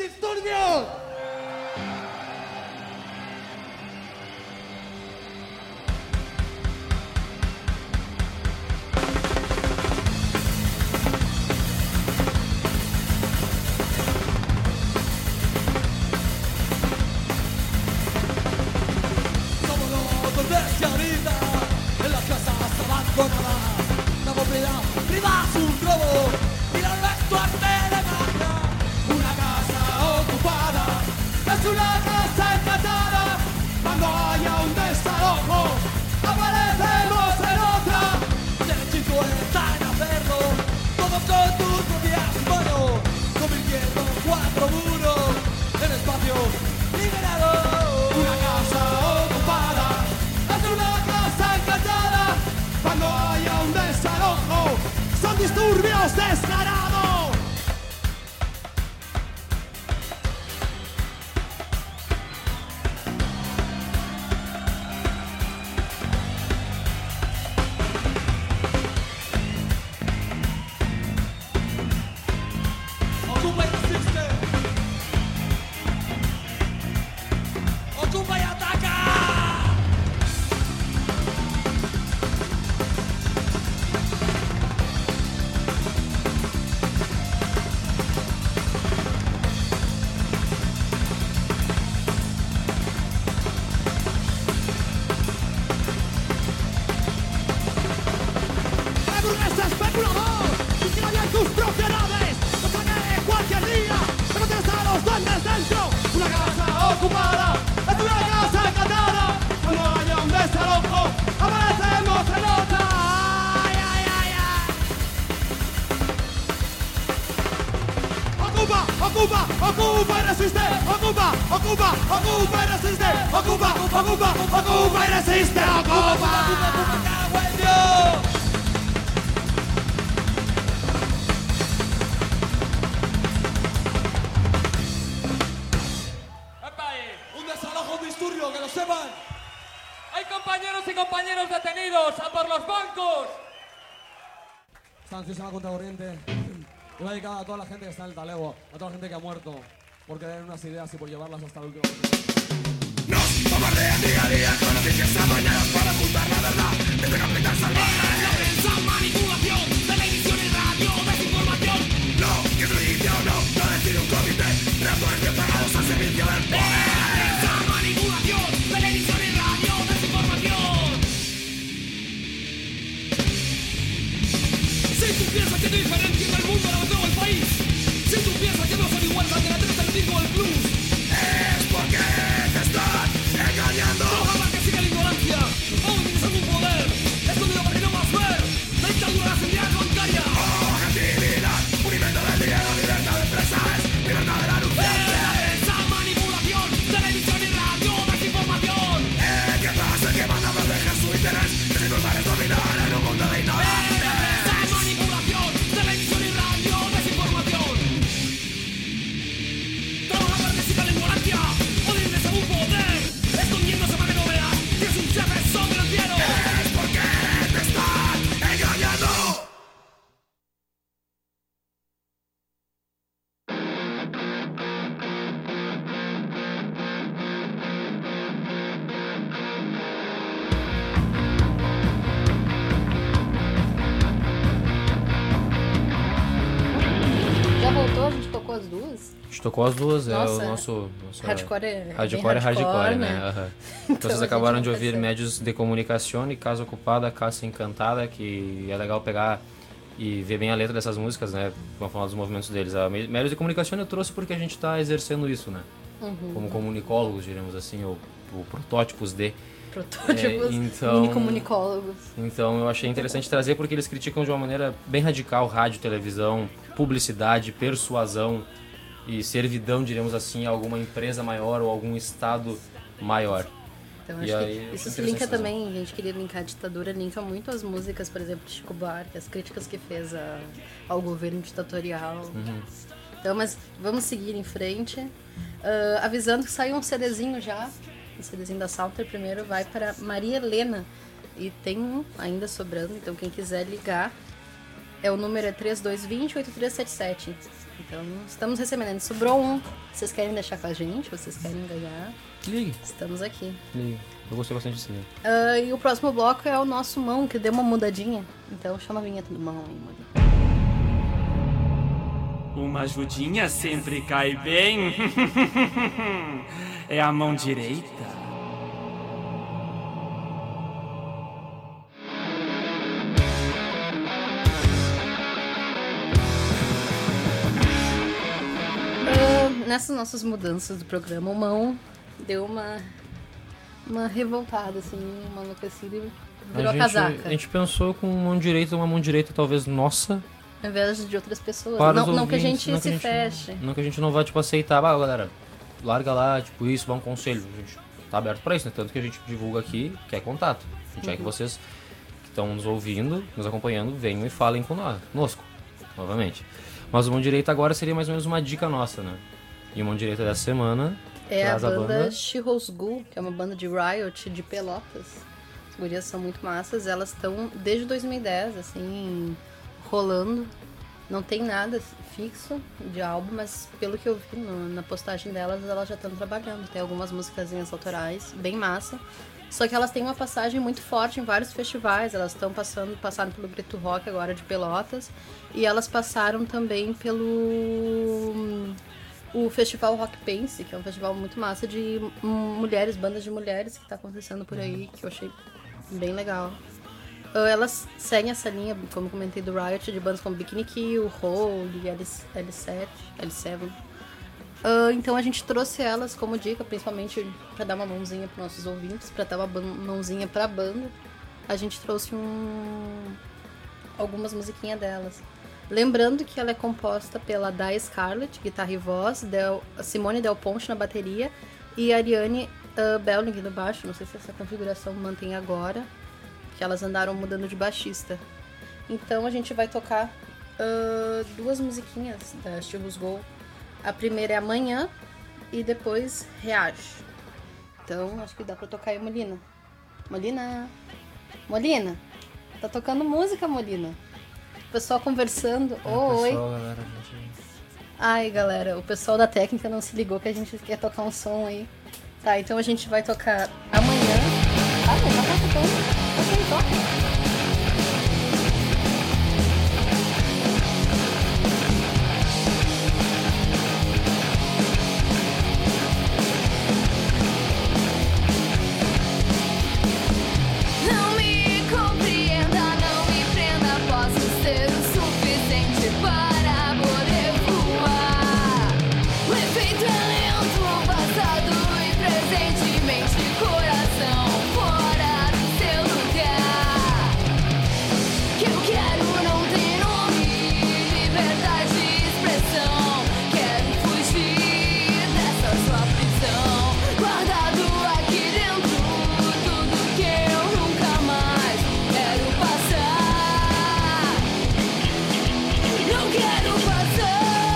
Vámonos desde ahorita en las casas abandonadas. La propiedad privada es un robo y el resto arte de magia. Una casa ocupada es una casa encantada. Cuando haya un desalojo, aparecemos en otra. Derechito está en hacerlo, todo con tus propias manos, convirtiendo cuatro muros en espacios liberados. Una casa ocupada es una casa encantada. Cuando haya un desalojo, son disturbios descarados. Ocupa y resiste. Ocupa y ataca. ¡El burgués especulador! ¡Vigilaría tus propiedades! ¡No cae cualquier día! ¡Pero tienes a los duendes dentro! ¡Una casa ocupada! ¡Es una casa encantada! ¡Cuando haya un desalojo! ¡Aparecemos en otra! ¡Ay, ay, ay, ay! ¡Ocupa! ¡Ocupa! ¡Ocupa y resiste! ¡Ocupa! ¡Ocupa! ¡Ocupa y resiste! ¡Ocupa! ¡Ocupa! ¡Ocupa y resiste! ¡Ocupa! ¡Ocupa! ¡Ocupa! ¡Cago en Dios! Un desalojo, un disturbio, que lo sepan. Hay compañeros y compañeros detenidos a por los bancos. Esta canción se llama Contracorriente y va dedicada a toda la gente que está en el talego, a toda la gente que ha muerto por querer unas ideas y por llevarlas hasta el último momento. Bombardean día a día con noticias amañadas para ocultar la verdad. Este capital salvaje. La prensa, manipulación, televisión y radio, desinformación. No, que es religión, no, lo decide un comité de actores bien pagados al servicio del poder. La prensa, manipulación, televisión y radio, tocou as duas, Nossa, é o nosso... nosso hardcore é hardcore, é hardcore, hardcore, né? né? Aham. Então, Vocês a acabaram gente de não ouvir percebe. Médios de Comunicação e Casa Ocupada, Casa Encantada, que é legal pegar e ver bem a letra dessas músicas, né? Vamos falar dos movimentos deles. A Médios de Comunicação eu trouxe porque a gente está exercendo isso, né? Uhum. Como comunicólogos, diremos assim, ou, ou protótipos de... Protótipos, É, então- mini comunicólogos. Então eu achei interessante trazer porque eles criticam de uma maneira bem radical rádio, televisão, publicidade, persuasão e servidão, diremos assim, a alguma empresa maior ou algum estado maior. Então E acho aí, que isso achei se linka interessante trazer. também, a gente queria linkar a ditadura, linka muito as músicas, por exemplo, de Chico Buarque, as críticas que fez a- ao governo ditatorial. Uhum. Então, mas vamos seguir em frente. Ah, avisando que saiu um CDzinho já, o CDzinho da Salter primeiro vai para Maria Helena. E tem um ainda sobrando, então quem quiser ligar, é o número é trinta e dois vinte, oitenta e três setenta e sete. Então, estamos recebendo. Sobrou um. Vocês querem deixar com a gente? Vocês querem ganhar? Ligue. Estamos aqui. Ligue. Eu gostei bastante disso. Né? Ah, e o próximo bloco é o nosso Mão, que deu uma mudadinha. Então chama a vinheta do Mão aí, Mão. Uma ajudinha sempre cai bem. É a mão direita. Ah, nessas nossas mudanças do programa, o Mão deu uma, uma revoltada, assim, uma enlouquecida e virou a, gente, casaca. a gente pensou com mão direita, uma mão direita talvez nossa. Ao invés de outras pessoas. Para Não, os não que a ouvintes, gente não que se a gente- feche. Não que a gente não vá, tipo, aceitar, ah, galera, larga lá, tipo, isso, dá um conselho. A gente tá aberto pra isso, né? Tanto que a gente divulga aqui, quer contato. A gente quer que Uhum. vocês que estão nos ouvindo, nos acompanhando, venham e falem com nós, conosco, novamente. Mas o Mão Direita agora seria mais ou menos uma dica nossa, né? E o Mão Direita dessa semana É a traz banda She-Ho's Ghoul, que é uma banda de Riot de Pelotas. As gurias são muito massas, elas estão desde dois mil e dez, assim, rolando. Não tem nada fixo de álbum, mas pelo que eu vi no- na postagem delas, elas já estão trabalhando. Tem algumas musicazinhas autorais, bem massa. Só que elas têm uma passagem muito forte em vários festivais. Elas estão passando, passaram pelo Grito Rock agora de Pelotas. E elas passaram também pelo hum, o Festival Rock Pense, que é um festival muito massa de hum, mulheres, bandas de mulheres que está acontecendo por aí, que eu achei bem legal. Uh, Elas seguem essa linha, como eu comentei, do Riot, de bandas como Bikini Kill, Hole, L sete, L sete. Uh, então a gente trouxe elas como dica, principalmente para dar uma mãozinha para nossos ouvintes, para dar uma ban- mãozinha para a banda. A gente trouxe um... algumas musiquinhas delas. Lembrando que ela é composta pela Day Scarlett, guitarra e voz, Del... Simone Del Ponte na bateria e Ariane uh, Belling no baixo. Não sei se essa configuração mantém agora, que elas andaram mudando de baixista. Então a gente vai tocar uh, duas musiquinhas da She-Ho's Ghoul. A primeira é Amanhã e depois Reage. Então acho que dá pra tocar aí, Molina. Molina! Molina! Tá tocando música, Molina? O pessoal conversando. É, Oh, oi! pessoal, galera, a gente... Ai, galera, o pessoal da técnica não se ligou que a gente quer tocar um som aí. Tá, então a gente vai tocar Amanhã. Ah, mas já tá tocando. Ok, toca. Não me compreenda, não me prenda, posso ser o suficiente para poder voar. O efeito é lento, passado e presente, mente e coração fora do seu lugar. Que eu quero não tem nome, liberdade de expressão. Quero fugir dessa sua prisão, guardado aqui dentro. Tudo que eu nunca mais quero passar. Não quero passar.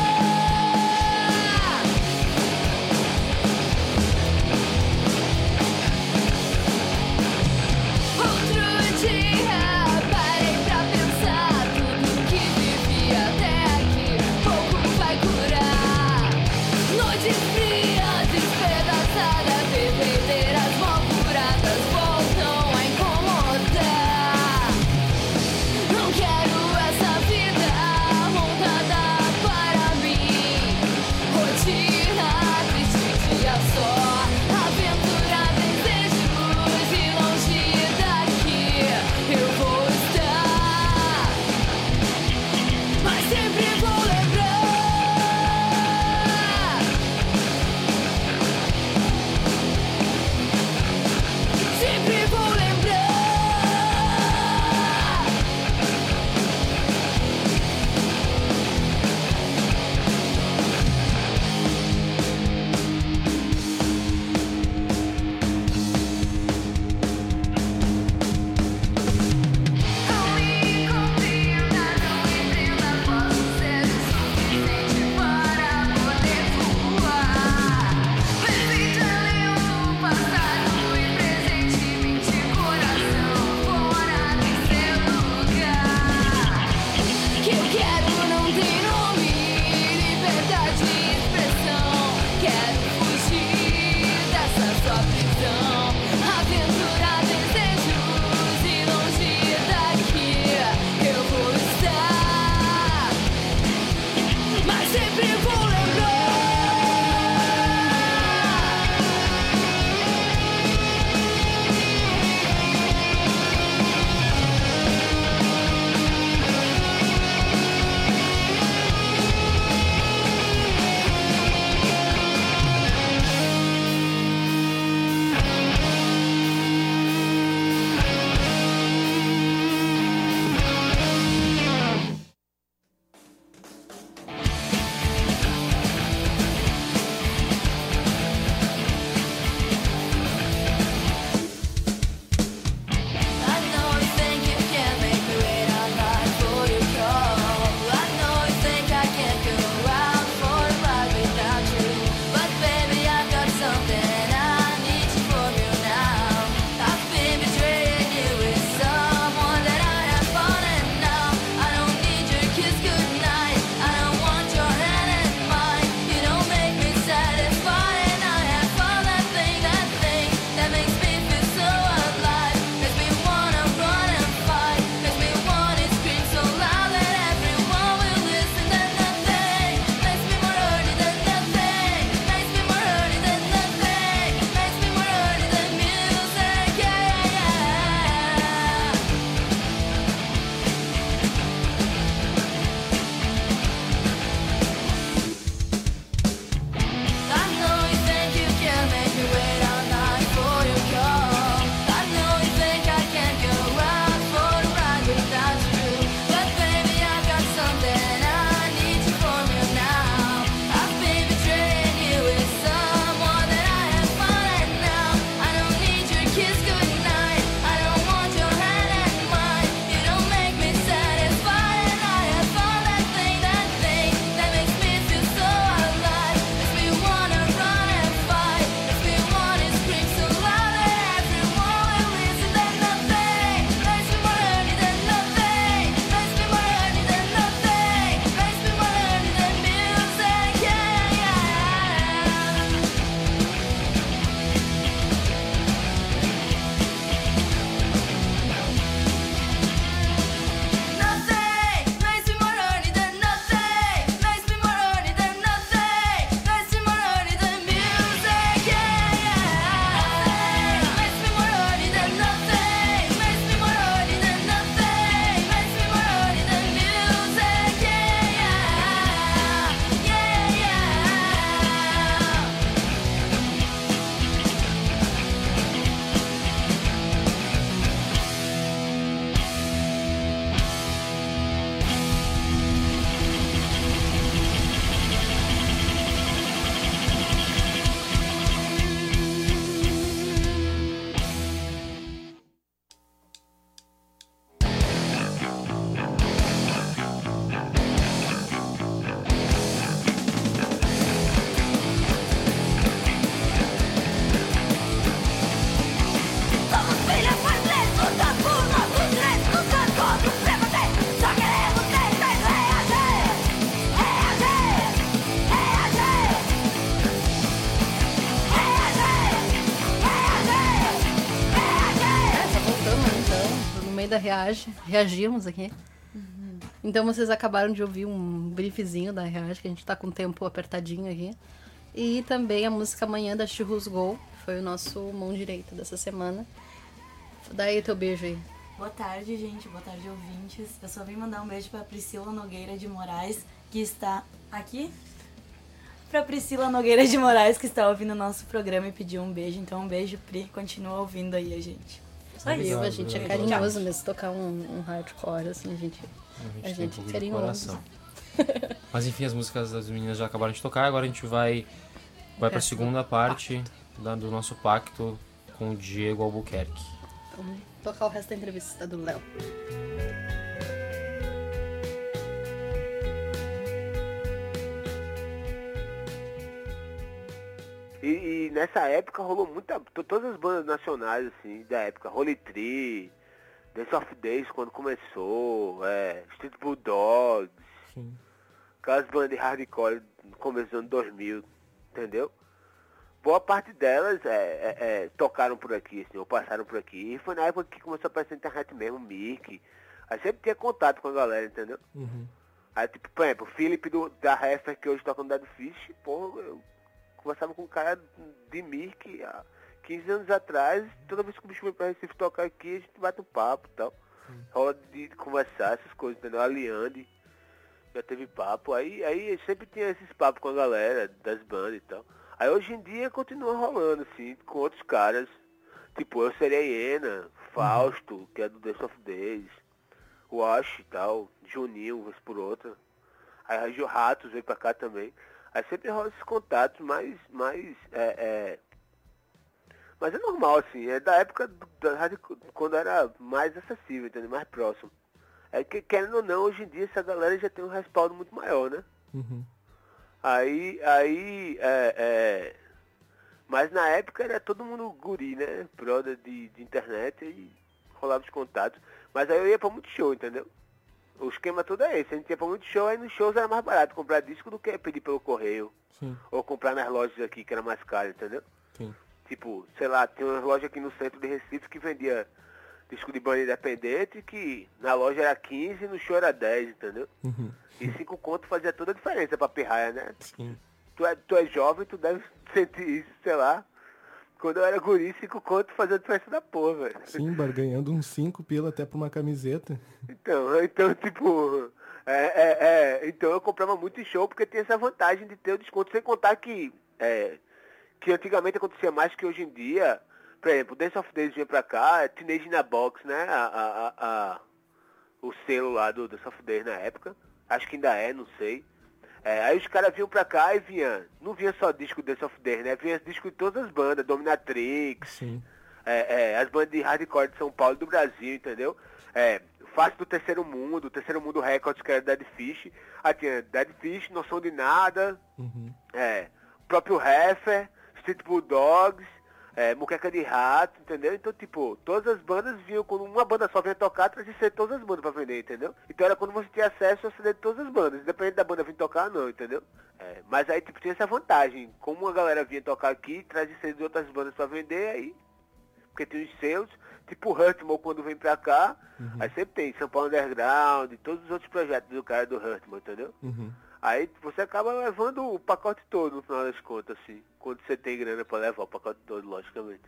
Outro dia parei pra pensar. Tudo que vivi até aqui pouco vai curar. Noites frias, despedaçadas, bebedeiras mal curadas voltam a incomodar. Não quero essa vida montada para mim. Rotina meio da Reage, reagimos aqui. Uhum. Então vocês acabaram de ouvir um briefzinho da Reage, que a gente tá com o tempo apertadinho aqui. E também a música Amanhã da Churros Go, foi o nosso mão direita dessa semana. Daí teu beijo aí. Boa tarde, gente. Boa tarde, ouvintes. Eu só vim mandar um beijo pra Priscila Nogueira de Moraes, que está aqui. Pra Priscila Nogueira de Moraes, que está ouvindo o nosso programa e pediu um beijo. Então, um beijo, Pri. Continua ouvindo aí a gente. Só isso. Viu? A gente é carinhoso mesmo. Tocar um, um hardcore, assim, a gente, a gente, um é carinhoso. Mas enfim, as músicas das meninas já acabaram de tocar. Agora a gente vai, vai pra segunda parte da, do nosso pacto com o Diego Albuquerque. Vamos tocar o resto da entrevista do Léo. E, e nessa época rolou muita... Todas as bandas nacionais, assim, da época. Holy Tree, Dance of Days, quando começou, é, Street Bulldogs, Sim. aquelas bandas de hardcore no começo dos anos dois mil, entendeu? Boa parte delas é, é, é, tocaram por aqui, assim, ou passaram por aqui. E foi na época que começou a aparecer na internet mesmo, Mickey. Aí sempre tinha contato com a galera, entendeu? Uhum. Aí, tipo, por exemplo, o Felipe do, da Heffer, que hoje toca no Dead Fish, pô, eu conversava com um cara de Mickey há quinze anos atrás. Toda vez que o bicho vem pra Recife tocar aqui, a gente bate um papo e tal. Uhum. Rola de conversar, essas coisas, entendeu? A Liande já teve papo. Aí, aí sempre tinha esses papos com a galera das bandas e tal. Aí hoje em dia continua rolando, assim, com outros caras. Tipo, eu seria Hiena, Fausto, uhum. que é do Dance of Days, o Ash e tal, Juninho, vez por outra. Aí Ragio Ratos veio pra cá também. Aí sempre rola esses contatos, mas, mas, é, é... mas é normal, assim, é da época do, da rádio, quando era mais acessível, entendeu? Mais próximo. É que, querendo ou não, hoje em dia essa galera já tem um respaldo muito maior, né? Uhum. Aí, aí, é, é... mas na época era todo mundo guri, né? Brother de, de internet e rolava os contatos. Mas aí eu ia pra muito show, entendeu? O esquema todo é esse, a gente ia pra muito show, aí nos shows era mais barato comprar disco do que pedir pelo correio. Sim. Ou comprar nas lojas aqui, que era mais caro, entendeu? Sim. Tipo, sei lá, tem uma loja aqui no centro de Recife que vendia disco de banda independente, que na loja era quinze e no show era dez, entendeu? Uhum. E cinco conto fazia toda a diferença pra pirraia, né? Sim. Tu é, tu é jovem, tu deve sentir isso, sei lá. Quando eu era guri, cinco conto fazia a diferença da porra, velho. Sim, barganhando uns cinco pila até pra uma camiseta. Então, então tipo, é, é, é, então eu comprava muito em show porque tem essa vantagem de ter o desconto, sem contar que, é, que antigamente acontecia mais que hoje em dia. Por exemplo, o Dance of Days vinha pra cá, Teenage na Box, né, a, a, a, a, o selo lá do Dance of Days na época, acho que ainda é, não sei. É, aí os caras vinham pra cá e vinha, não vinha só disco Dance of Days, né, vinha disco de todas as bandas, Dominatrix, Sim. É, é, as bandas de hardcore de São Paulo e do Brasil, entendeu? É, Face do Terceiro Mundo, Terceiro Mundo Records, que era Dead Fish, aí tinha Dead Fish, Noção de Nada, uhum. é, próprio Heffer, Street Bulldogs, é, Muqueca de Rato, entendeu? Então, tipo, todas as bandas vinham, quando uma banda só vinha tocar, trazia C D de todas as bandas pra vender, entendeu? Então era quando você tinha acesso ao C D de todas as bandas, independente da banda vir tocar, não, entendeu? É, mas aí, tipo, tinha essa vantagem, como a galera vinha tocar aqui, trazia C D de outras bandas pra vender, aí, porque tem os selos, tipo o Hurtmore quando vem pra cá, uhum. aí sempre tem São Paulo Underground, todos os outros projetos do cara do Hurtmore, entendeu? Uhum. Aí você acaba levando o pacote todo, no final das contas, assim. Quando você tem grana pra levar o pacote todo, logicamente.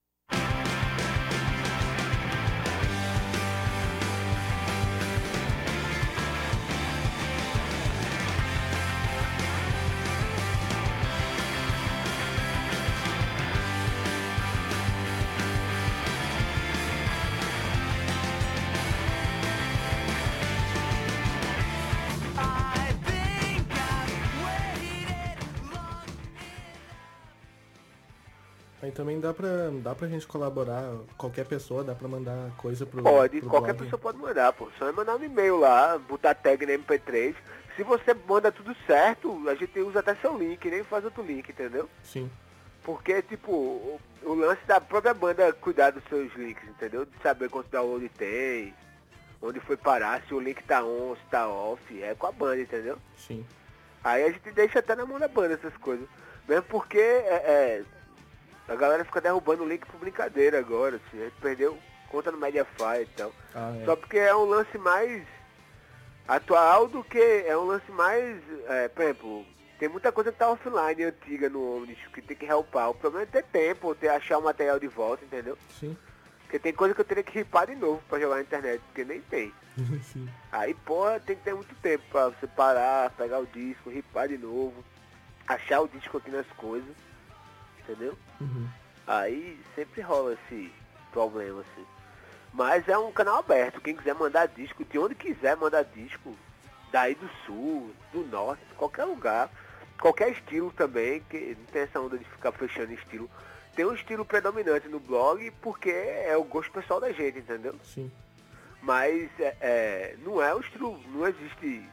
Aí também dá pra, dá pra gente colaborar, qualquer pessoa, dá pra mandar coisa pro Pode, pro qualquer blog. pessoa pode mandar, pô. Só é mandar um e-mail lá, botar tag na M P três. Se você manda tudo certo, a gente usa até seu link, nem faz outro link, entendeu? Sim. Porque, tipo, o, o lance da própria banda cuidar dos seus links, entendeu? De saber quanto download tem, onde foi parar, se o link tá on, se tá off, é com a banda, entendeu? Sim. Aí a gente deixa até na mão da banda essas coisas. Mesmo porque é, é, a galera fica derrubando o link por brincadeira agora, assim. A gente perdeu conta no Mediafire e tal. Ah, é. Só porque é um lance mais atual do que... É um lance mais... É, por exemplo, tem muita coisa que tá offline, antiga no Omnis, que tem que helpar. O problema é ter tempo, ter achar o material de volta, entendeu? Sim. Porque tem coisa que eu teria que ripar de novo pra jogar na internet, porque nem tem. Sim. Aí, porra, tem que ter muito tempo pra você parar, pegar o disco, ripar de novo, achar o disco aqui nas coisas, entendeu? Uhum. Aí sempre rola esse problema, assim. Mas é um canal aberto, quem quiser mandar disco, de onde quiser mandar disco, daí do sul, do norte, de qualquer lugar, qualquer estilo também, que não tem essa onda de ficar fechando estilo. Tem um estilo predominante no blog porque é o gosto pessoal da gente, entendeu? Sim. Mas é, é, não é o estilo, não existe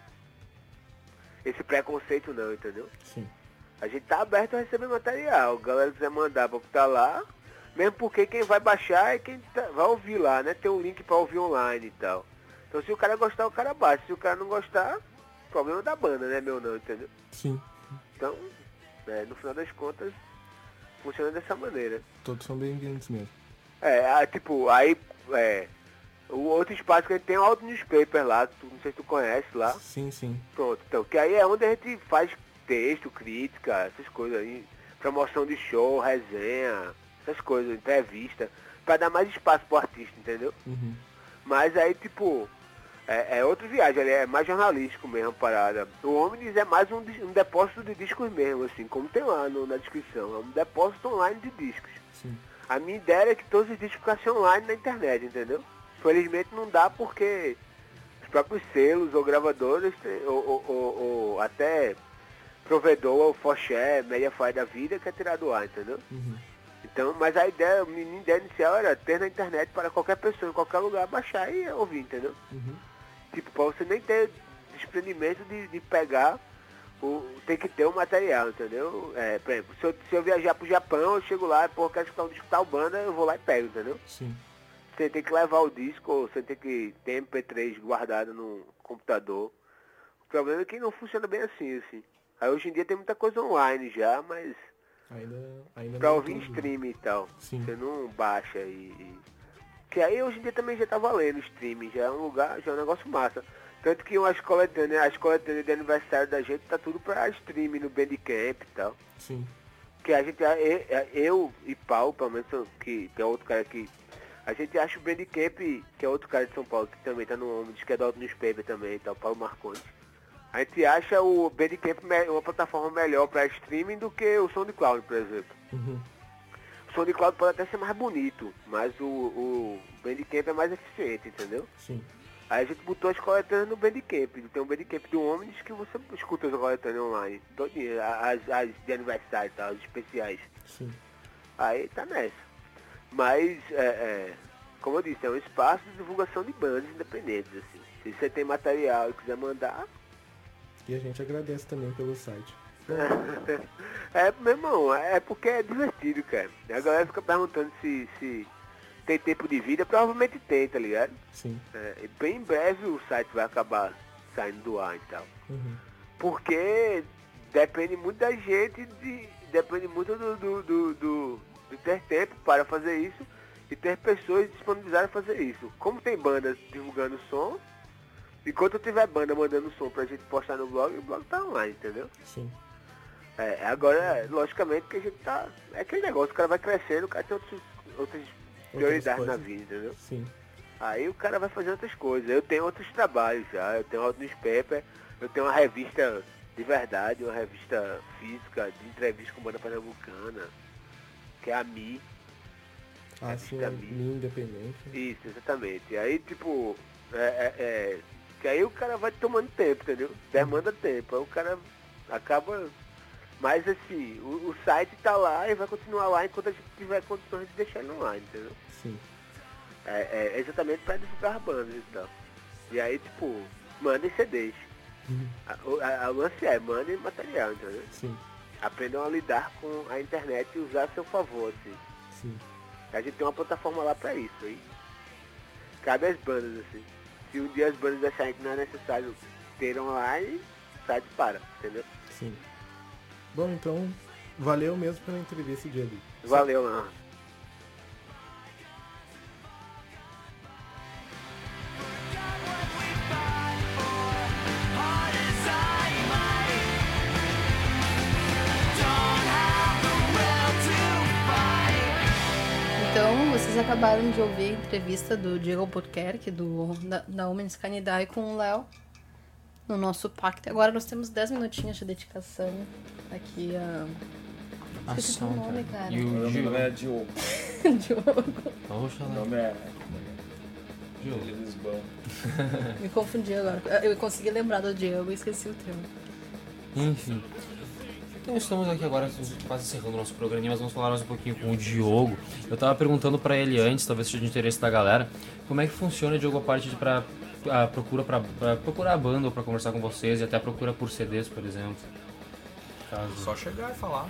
esse preconceito não, entendeu? Sim. A gente tá aberto a receber material, a galera quiser mandar pra botar lá, mesmo porque quem vai baixar é quem tá, vai ouvir lá, né? Tem um link pra ouvir online e tal. Então se o cara gostar, o cara baixa, se o cara não gostar, problema da banda, né, meu não, entendeu? Sim. Então, é, no final das contas, funciona dessa maneira. Todos são bem-vindos mesmo. É, ah, tipo, aí, é, o outro espaço que a gente tem é o Auto Newspaper lá, tu, não sei se tu conhece lá. Sim, sim. Pronto, então, que aí é onde a gente faz texto, crítica, essas coisas aí, promoção de show, resenha, essas coisas, entrevista, pra dar mais espaço pro artista, entendeu? Uhum. Mas aí, tipo, é, é outra viagem, ele é mais jornalístico mesmo, a parada. O Omnis é mais um, um depósito de discos mesmo, assim, como tem lá no, na descrição, é um depósito online de discos. Sim. A minha ideia é que todos os discos ficassem online na internet, entendeu? Felizmente não dá porque os próprios selos ou gravadores, ou, ou, ou, ou até provedor, ou Foché, Mediafire da vida, quer tirar do ar, entendeu? Uhum. Então, mas a ideia, a minha ideia inicial era ter na internet para qualquer pessoa, em qualquer lugar, baixar e ouvir, entendeu? Uhum. Tipo, pra você nem ter desprendimento de, de pegar, o, tem que ter o material, entendeu? É, por exemplo, se eu, se eu viajar pro Japão, eu chego lá, pô, quero escutar um disco tal banda, eu vou lá e pego, entendeu? Sim. Você tem que levar o disco, ou você tem que ter M P três guardado no computador. O problema é que não funciona bem assim, assim. Aí hoje em dia tem muita coisa online já, mas Ainda, ainda pra não ouvir em tudo. streaming e tal. Sim. Você não baixa e, e... Que aí hoje em dia também já tá valendo o streaming, já é um lugar, já é um negócio massa. Tanto que as coletâneas, as coletâneas de aniversário da gente tá tudo pra streaming no Bandcamp e tal. Sim. Que a gente, eu, eu e Paulo, pelo menos, que, que é outro cara que... A gente acha o Bandcamp, que é outro cara de São Paulo, que também tá no Omnis, que é do Auto Newspaper também, tá, o Paulo Marcondes. A gente acha o Bandcamp uma plataforma melhor para streaming do que o SoundCloud, por exemplo. Uhum. O SoundCloud pode até ser mais bonito, mas o, o Bandcamp é mais eficiente, entendeu? Sim. Aí a gente botou as coletâneas no Bandcamp. Tem um Bandcamp do Omnis que você escuta as coletâneas online. Todinha, as, as de aniversário e tal, as especiais. Sim. Aí tá nessa. Mas, é, é, como eu disse, é um espaço de divulgação de bandas independentes, assim. Se você tem material e quiser mandar... E a gente agradece também pelo site. É, meu irmão, é porque é divertido, cara. A galera fica perguntando se, se tem tempo de vida, provavelmente tem, tá ligado? Sim. É, e bem em breve o site vai acabar saindo do ar e tal. Uhum. Porque depende muito da gente, de, depende muito do, do, do, do, de ter tempo para fazer isso e ter pessoas disponibilizadas a fazer isso. Como tem bandas divulgando som, enquanto eu tiver banda mandando som pra gente postar no blog, o blog tá online, entendeu? Sim. É, agora, logicamente que a gente tá... É aquele negócio, o cara vai crescendo, o cara tem outros, outras prioridades na vida, entendeu? Sim. Aí o cara vai fazendo outras coisas. Eu tenho outros trabalhos já, eu tenho Auto Newspaper, eu tenho uma revista de verdade, uma revista física de entrevista com banda pernambucana, que é a Mi. Ah, sim, a Mi Independente. Isso, exatamente. E aí, tipo, é, é, é, que aí o cara vai tomando tempo, entendeu? Demanda tempo. Aí o cara acaba... Mas assim, o, o site tá lá e vai continuar lá enquanto a gente tiver condições de deixar ele online, entendeu? Sim. É, é exatamente pra divulgar bandas e tal. E aí, tipo, mandem C Ds. Uhum. A, a, a lance é, mandem material, entendeu? Sim. Aprendam a lidar com a internet e usar a seu favor, assim. Sim. A gente tem uma plataforma lá pra isso, aí. Cabe às bandas, assim. Se um dia as bandas acharem que não é necessário ter online, o site para, entendeu? Sim. Bom, então, valeu mesmo pela entrevista, Diego. Valeu, não. Então, vocês acabaram de ouvir a entrevista do Diego Albuquerque, do, da, da Homens Canidae, com o Léo, no nosso pacto. Agora nós temos dez minutinhos de dedicação aqui a... Esqueci teu nome, cara. E o meu nome é Diogo. Diogo. O nome é... Diogo Lisbão. Me confundi agora. Eu consegui lembrar do Diego e esqueci o teu. Enfim. Então estamos aqui agora quase encerrando o nosso programa, mas vamos falar mais um pouquinho com o Diogo. Eu tava perguntando pra ele antes, talvez seja de interesse da galera, como é que funciona, Diogo, a parte de pra, a procura pra, pra procurar a banda ou pra conversar com vocês e até a procura por C Ds, por exemplo. Caso... Só chegar e falar.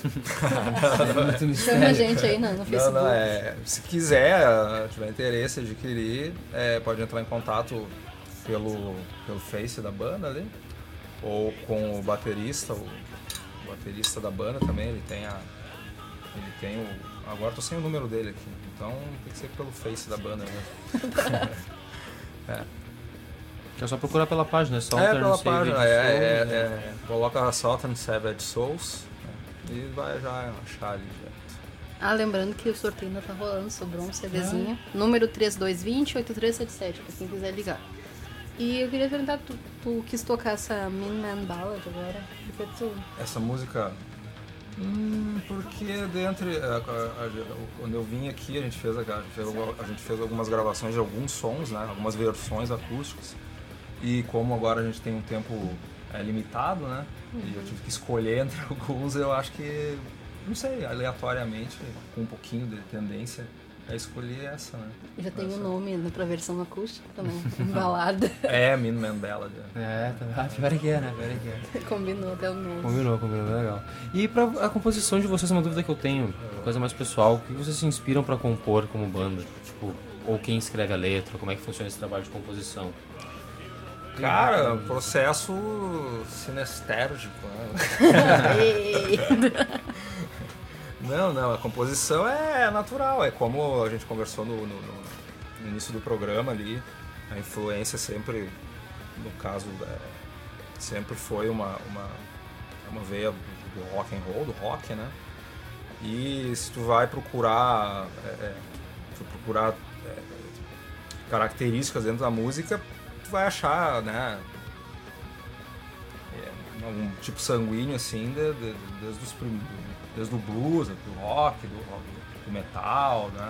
Chama a gente aí no, no Facebook. Não, não, é, se quiser, tiver interesse em adquirir, é, pode entrar em contato pelo, pelo Face da banda ali, ou com o baterista, o baterista da banda também, ele tem a... Ele tem o... Agora tô sem o número dele aqui, então tem que ser pelo Face da banda mesmo. É. É só procurar pela página, é só É, pela página, é, é, é, coloca Southern Savage Souls, né, e vai já achar ali direto. Ah, lembrando que o sorteio ainda tá rolando, sobrou um CDzinho. Ah. Número três dois dois zero, oito três sete sete, pra quem quiser ligar. E eu queria perguntar, tu, tu quis tocar essa Mean Man Ballad agora? Porque tu... Essa música... Hum, porque dentre... A, a, a, quando eu vim aqui, a gente, fez, a, gente fez, a gente fez algumas gravações de alguns sons, né? Algumas versões acústicas. E como agora a gente tem um tempo é, limitado, né? Uhum. E eu tive que escolher entre alguns, eu acho que... Não sei, aleatoriamente, com um pouquinho de tendência... É escolher essa, né? Já tem o um nome pra versão acústica também, balada. É, Mean Man Ballad. É, tá, pior que é, né? Pior que é. Combinou até o nome. Combinou, combinou, legal. E pra a composição de vocês, uma dúvida que eu tenho, coisa mais pessoal, o que vocês se inspiram pra compor como banda? Tipo, ou quem escreve a letra, como é que funciona esse trabalho de composição? Cara, processo sinestérgico, né? Não, não, a composição é natural, é como a gente conversou no, no, no início do programa ali, a influência sempre, no caso, é, sempre foi uma, uma, uma veia do rock and roll, do rock, né? E se tu vai procurar, é, tu procurar é, características dentro da música, tu vai achar, né, é, um tipo sanguíneo assim, de, de, desde os primeiros. Desde o blues, do rock, do, rock, do metal, né?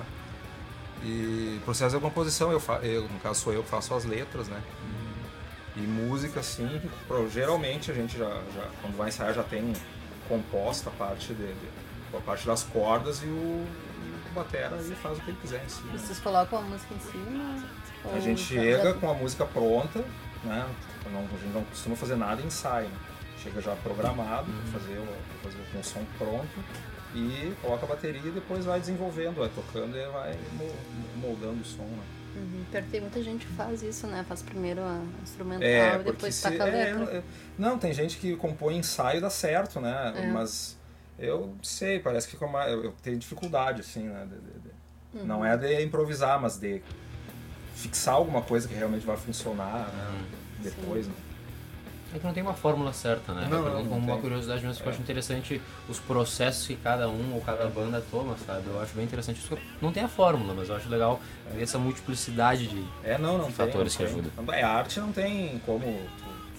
E processo de composição, eu, fa eu, no caso sou eu que faço as letras, né? E, e música, assim, geralmente a gente já, já, quando vai ensaiar, já tem composta a parte, de, de, a parte das cordas e o, e o batera e faz o que ele quiser em si. Né? Vocês colocam a música em cima? A gente chega com a música pronta, né? Não, a gente não costuma fazer nada em ensaio, né? Chega já programado, uhum. fazer, o, fazer com o som pronto e coloca a bateria e depois vai desenvolvendo, vai tocando e vai moldando o som, né? Uhum. Tem muita gente que faz isso, né? Faz primeiro a instrumental é, e depois se, taca a letra. É, é, não, tem gente que compõe ensaio e dá certo, né? É. Mas eu sei, parece que como eu, eu tenho dificuldade, assim, né? De, de, de, uhum. Não é de improvisar, mas de fixar alguma coisa que realmente vai funcionar, né? Depois, né? É que não tem uma fórmula certa, né? Não, eu não, como não uma tem. curiosidade mesmo, É. eu acho interessante os processos que cada um ou cada banda toma, sabe? Eu acho bem interessante isso. Não tem a fórmula, mas eu acho legal ver essa multiplicidade de, é, não, não de tem, fatores não que tem. ajudam. É, a arte não tem como tu,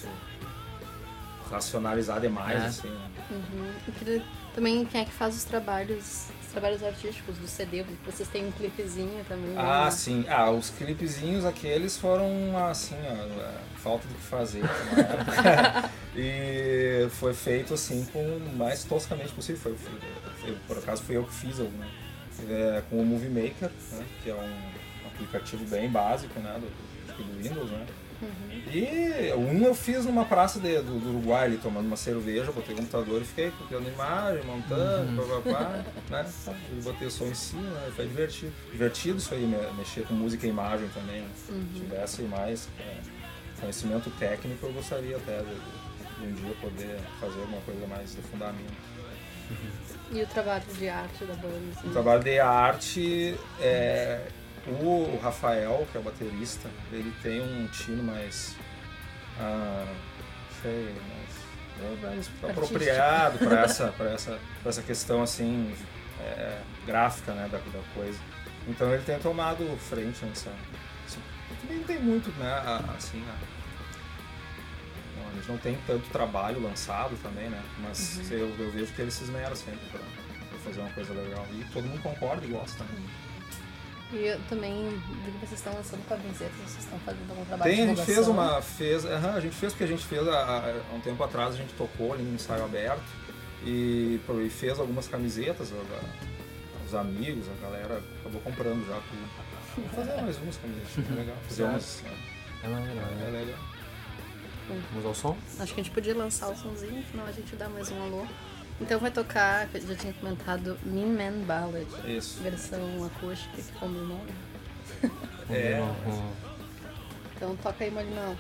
tu racionalizar demais, É. assim, né? Uhum. Eu queria também quem é que faz os trabalhos, os trabalhos artísticos do C D, vocês têm um clipezinho também. Ah, né? sim. Ah, os clipezinhos aqueles foram, assim, ó, falta do que fazer. Né? E foi feito, assim, com o mais toscamente possível. Foi, foi, foi, por acaso fui eu que fiz, né? É, com o Movie Maker, né? Que é um aplicativo bem básico, né? Do, do Windows, né? Uhum. E um eu fiz numa praça de, do, do Uruguai, ali, tomando uma cerveja, botei o computador e fiquei copiando imagem, montando, Uhum. papapá, né? E botei o som em cima, né? Foi divertido. Divertido isso aí, mexer com música e imagem também, né? Uhum. Se tivesse mais é, conhecimento técnico, eu gostaria até de, de um dia poder fazer alguma coisa mais de fundamento. E o trabalho de arte da banda? Assim? O trabalho de arte é... O Rafael, que é o baterista, ele tem um tino mais, ah, sei, mais, mais apropriado para essa, para essa, para essa questão assim, é, gráfica, né, da, da coisa. Então ele tem tomado frente nessa... Também não tem muito, né, assim... A, não, a gente não tem tanto trabalho lançado também, né, mas Uhum. eu, eu vejo que eles se esmeram sempre pra, pra fazer uma coisa legal. E todo mundo concorda e gosta, né. E eu também vi que vocês estão lançando camisetas, vocês estão fazendo algum trabalho Tem, de a gente fez divulgação? uma... Fez, aham, a gente fez porque a gente fez há, há um tempo atrás, a gente tocou ali no ensaio aberto e, e fez algumas camisetas, a, a, os amigos, a galera acabou comprando já tudo. Vou fazer mais umas camisetas, é legal. Fazer umas, É legal, é legal. Vamos ao som? Acho que a gente podia lançar o somzinho, no final a gente dá mais um alô. Então vai tocar, eu já tinha comentado, Mean Man Ballad. Isso. Versão acústica que combinou, né? É. Então toca aí, Molinão.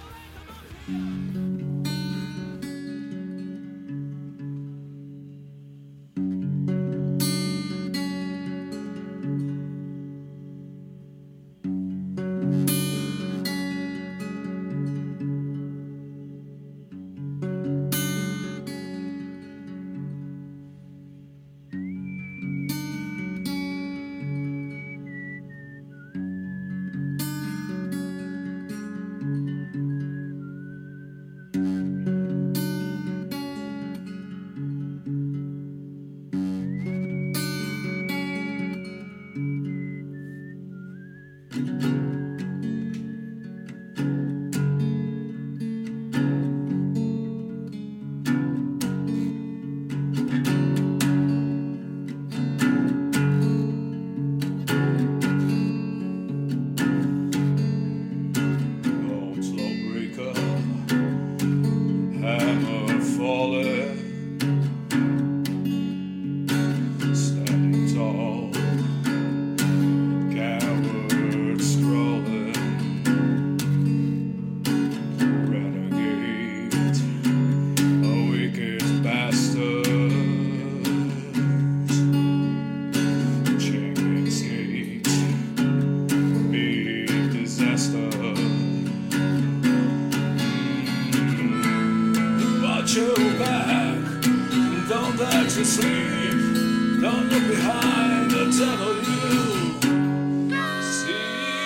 to sleep. Don't look behind the devil you see.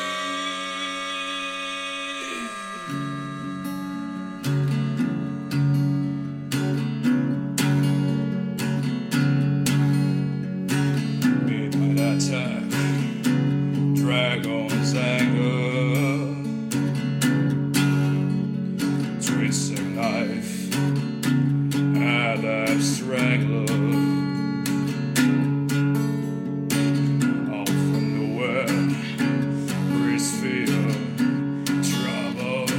Midnight attack, dragon's anger, twisting knife, Adab strangler. Out from nowhere, breeze fear, trouble.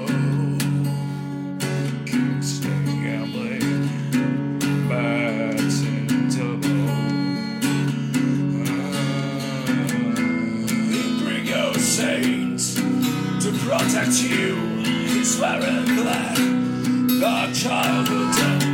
Kingston gambling, bats in double. Uh, bring your saints to protect you. He's wearing black, the childhood devil.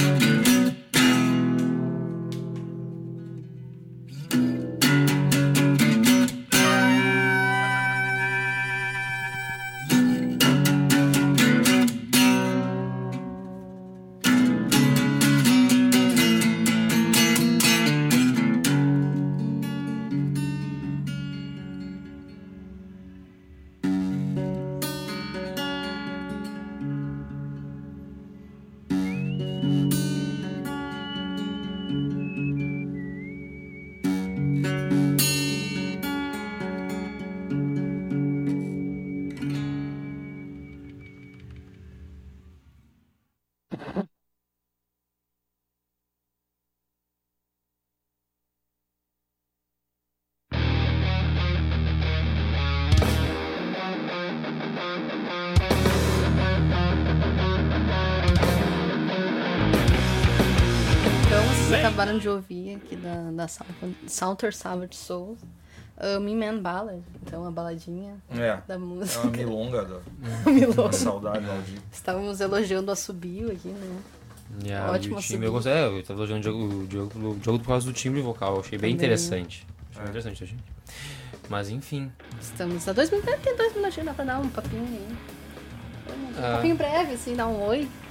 Acabaram de ouvir aqui da, da Salter Savage Souls, uh, Me Man Ballad, então a baladinha É, da música. é uma milonga da, milonga. da saudade maldita. Estávamos elogiando o assobio aqui, né? Yeah, Ótimo o timbre, assobio. eu gostei, é, eu tava elogiando o Diogo, o Diogo, o Diogo por causa do timbre vocal, eu achei bem Também. interessante. Achei É. bem interessante, gente. Mas enfim. Estamos a dois minutos, tem dois minutinhos, dá pra dar um papinho aí. Um Ah. papinho breve, assim, dar um oi.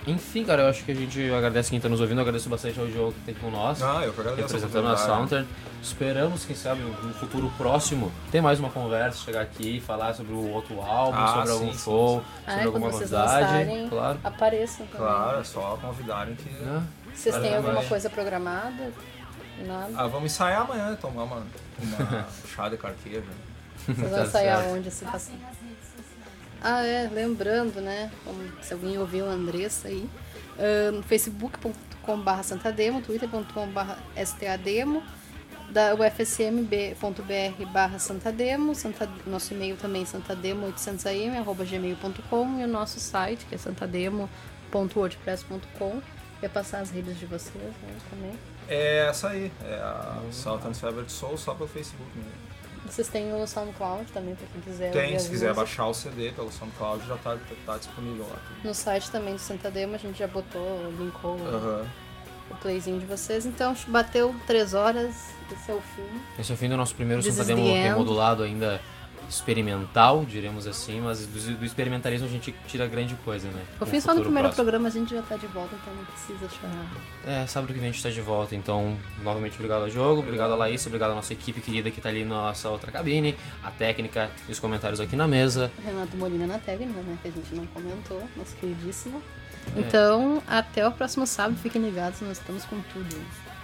Enfim, cara, eu acho que a gente agradece quem está nos ouvindo, eu agradeço bastante ao Diogo que esteve com nós. Ah, eu que agradeço. Representando a Soundturn. Esperamos, quem sabe, no futuro próximo, ter mais uma conversa, chegar aqui e falar sobre o outro álbum, Ah, sobre sim, algum sim, show, sim. sobre Ah, alguma quando vocês novidade. lançarem, Claro. apareçam também. Claro, é só convidarem que... Vocês têm Vai- alguma vai- coisa programada? Nada? Ah, vamos ensaiar amanhã, tomar uma, uma chá de carqueja. Vocês vão Tá ensaiar certo. onde se passa? Ah, é, lembrando, né? Como, se alguém ouviu a Andressa aí, uh, no facebook ponto com barra santademo, twitter ponto com barra stademo, da U F S M B ponto B R barra santademo, Santa, nosso e-mail também santademo oitocentos a m arroba gmail ponto com e o nosso site que é santademo ponto wordpress ponto com. Quer passar as redes de vocês, né, também? É essa aí, é a Southern Favorite Soul, só pelo Facebook mesmo. Vocês têm o SoundCloud também, pra quem quiser ouvir Tem, as se quiser músicas. baixar o C D pelo SoundCloud, já tá, tá disponível lá. No site também do Santademo a gente já botou, linkou Aham. o playzinho de vocês. Então bateu três horas, esse é o fim. Esse é o fim do nosso primeiro This is Santademo the end. remodulado ainda experimental, diremos assim, mas do, do experimentalismo a gente tira grande coisa, né? Por No fim, só no futuro primeiro próximo. programa a gente já tá de volta, então não precisa chorar. É, sábado que vem a gente tá de volta, então novamente obrigado ao Diogo, obrigado a Laís, obrigado à nossa equipe querida que tá ali na nossa outra cabine, a técnica e os comentários aqui na mesa. Renato Molina na técnica, né? Que a gente não comentou, nosso queridíssimo. É. Então, até o próximo sábado, fiquem ligados, nós estamos com tudo.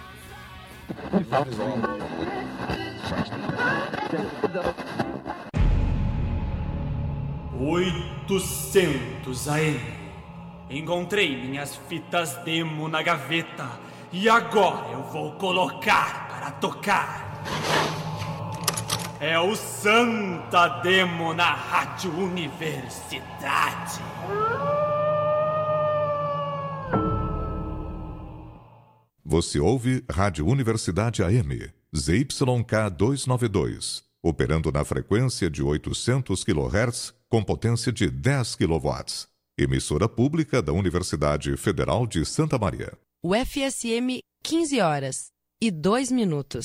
oitocentos A M. Encontrei minhas fitas demo na gaveta e agora eu vou colocar para tocar. É o Santa Demo na Rádio Universidade. Você ouve Rádio Universidade A M, Z Y K duzentos e noventa e dois, operando na frequência de oitocentos quilohertz com potência de dez quilowatts. Emissora pública da Universidade Federal de Santa Maria. U F S M, quinze horas e dois minutos.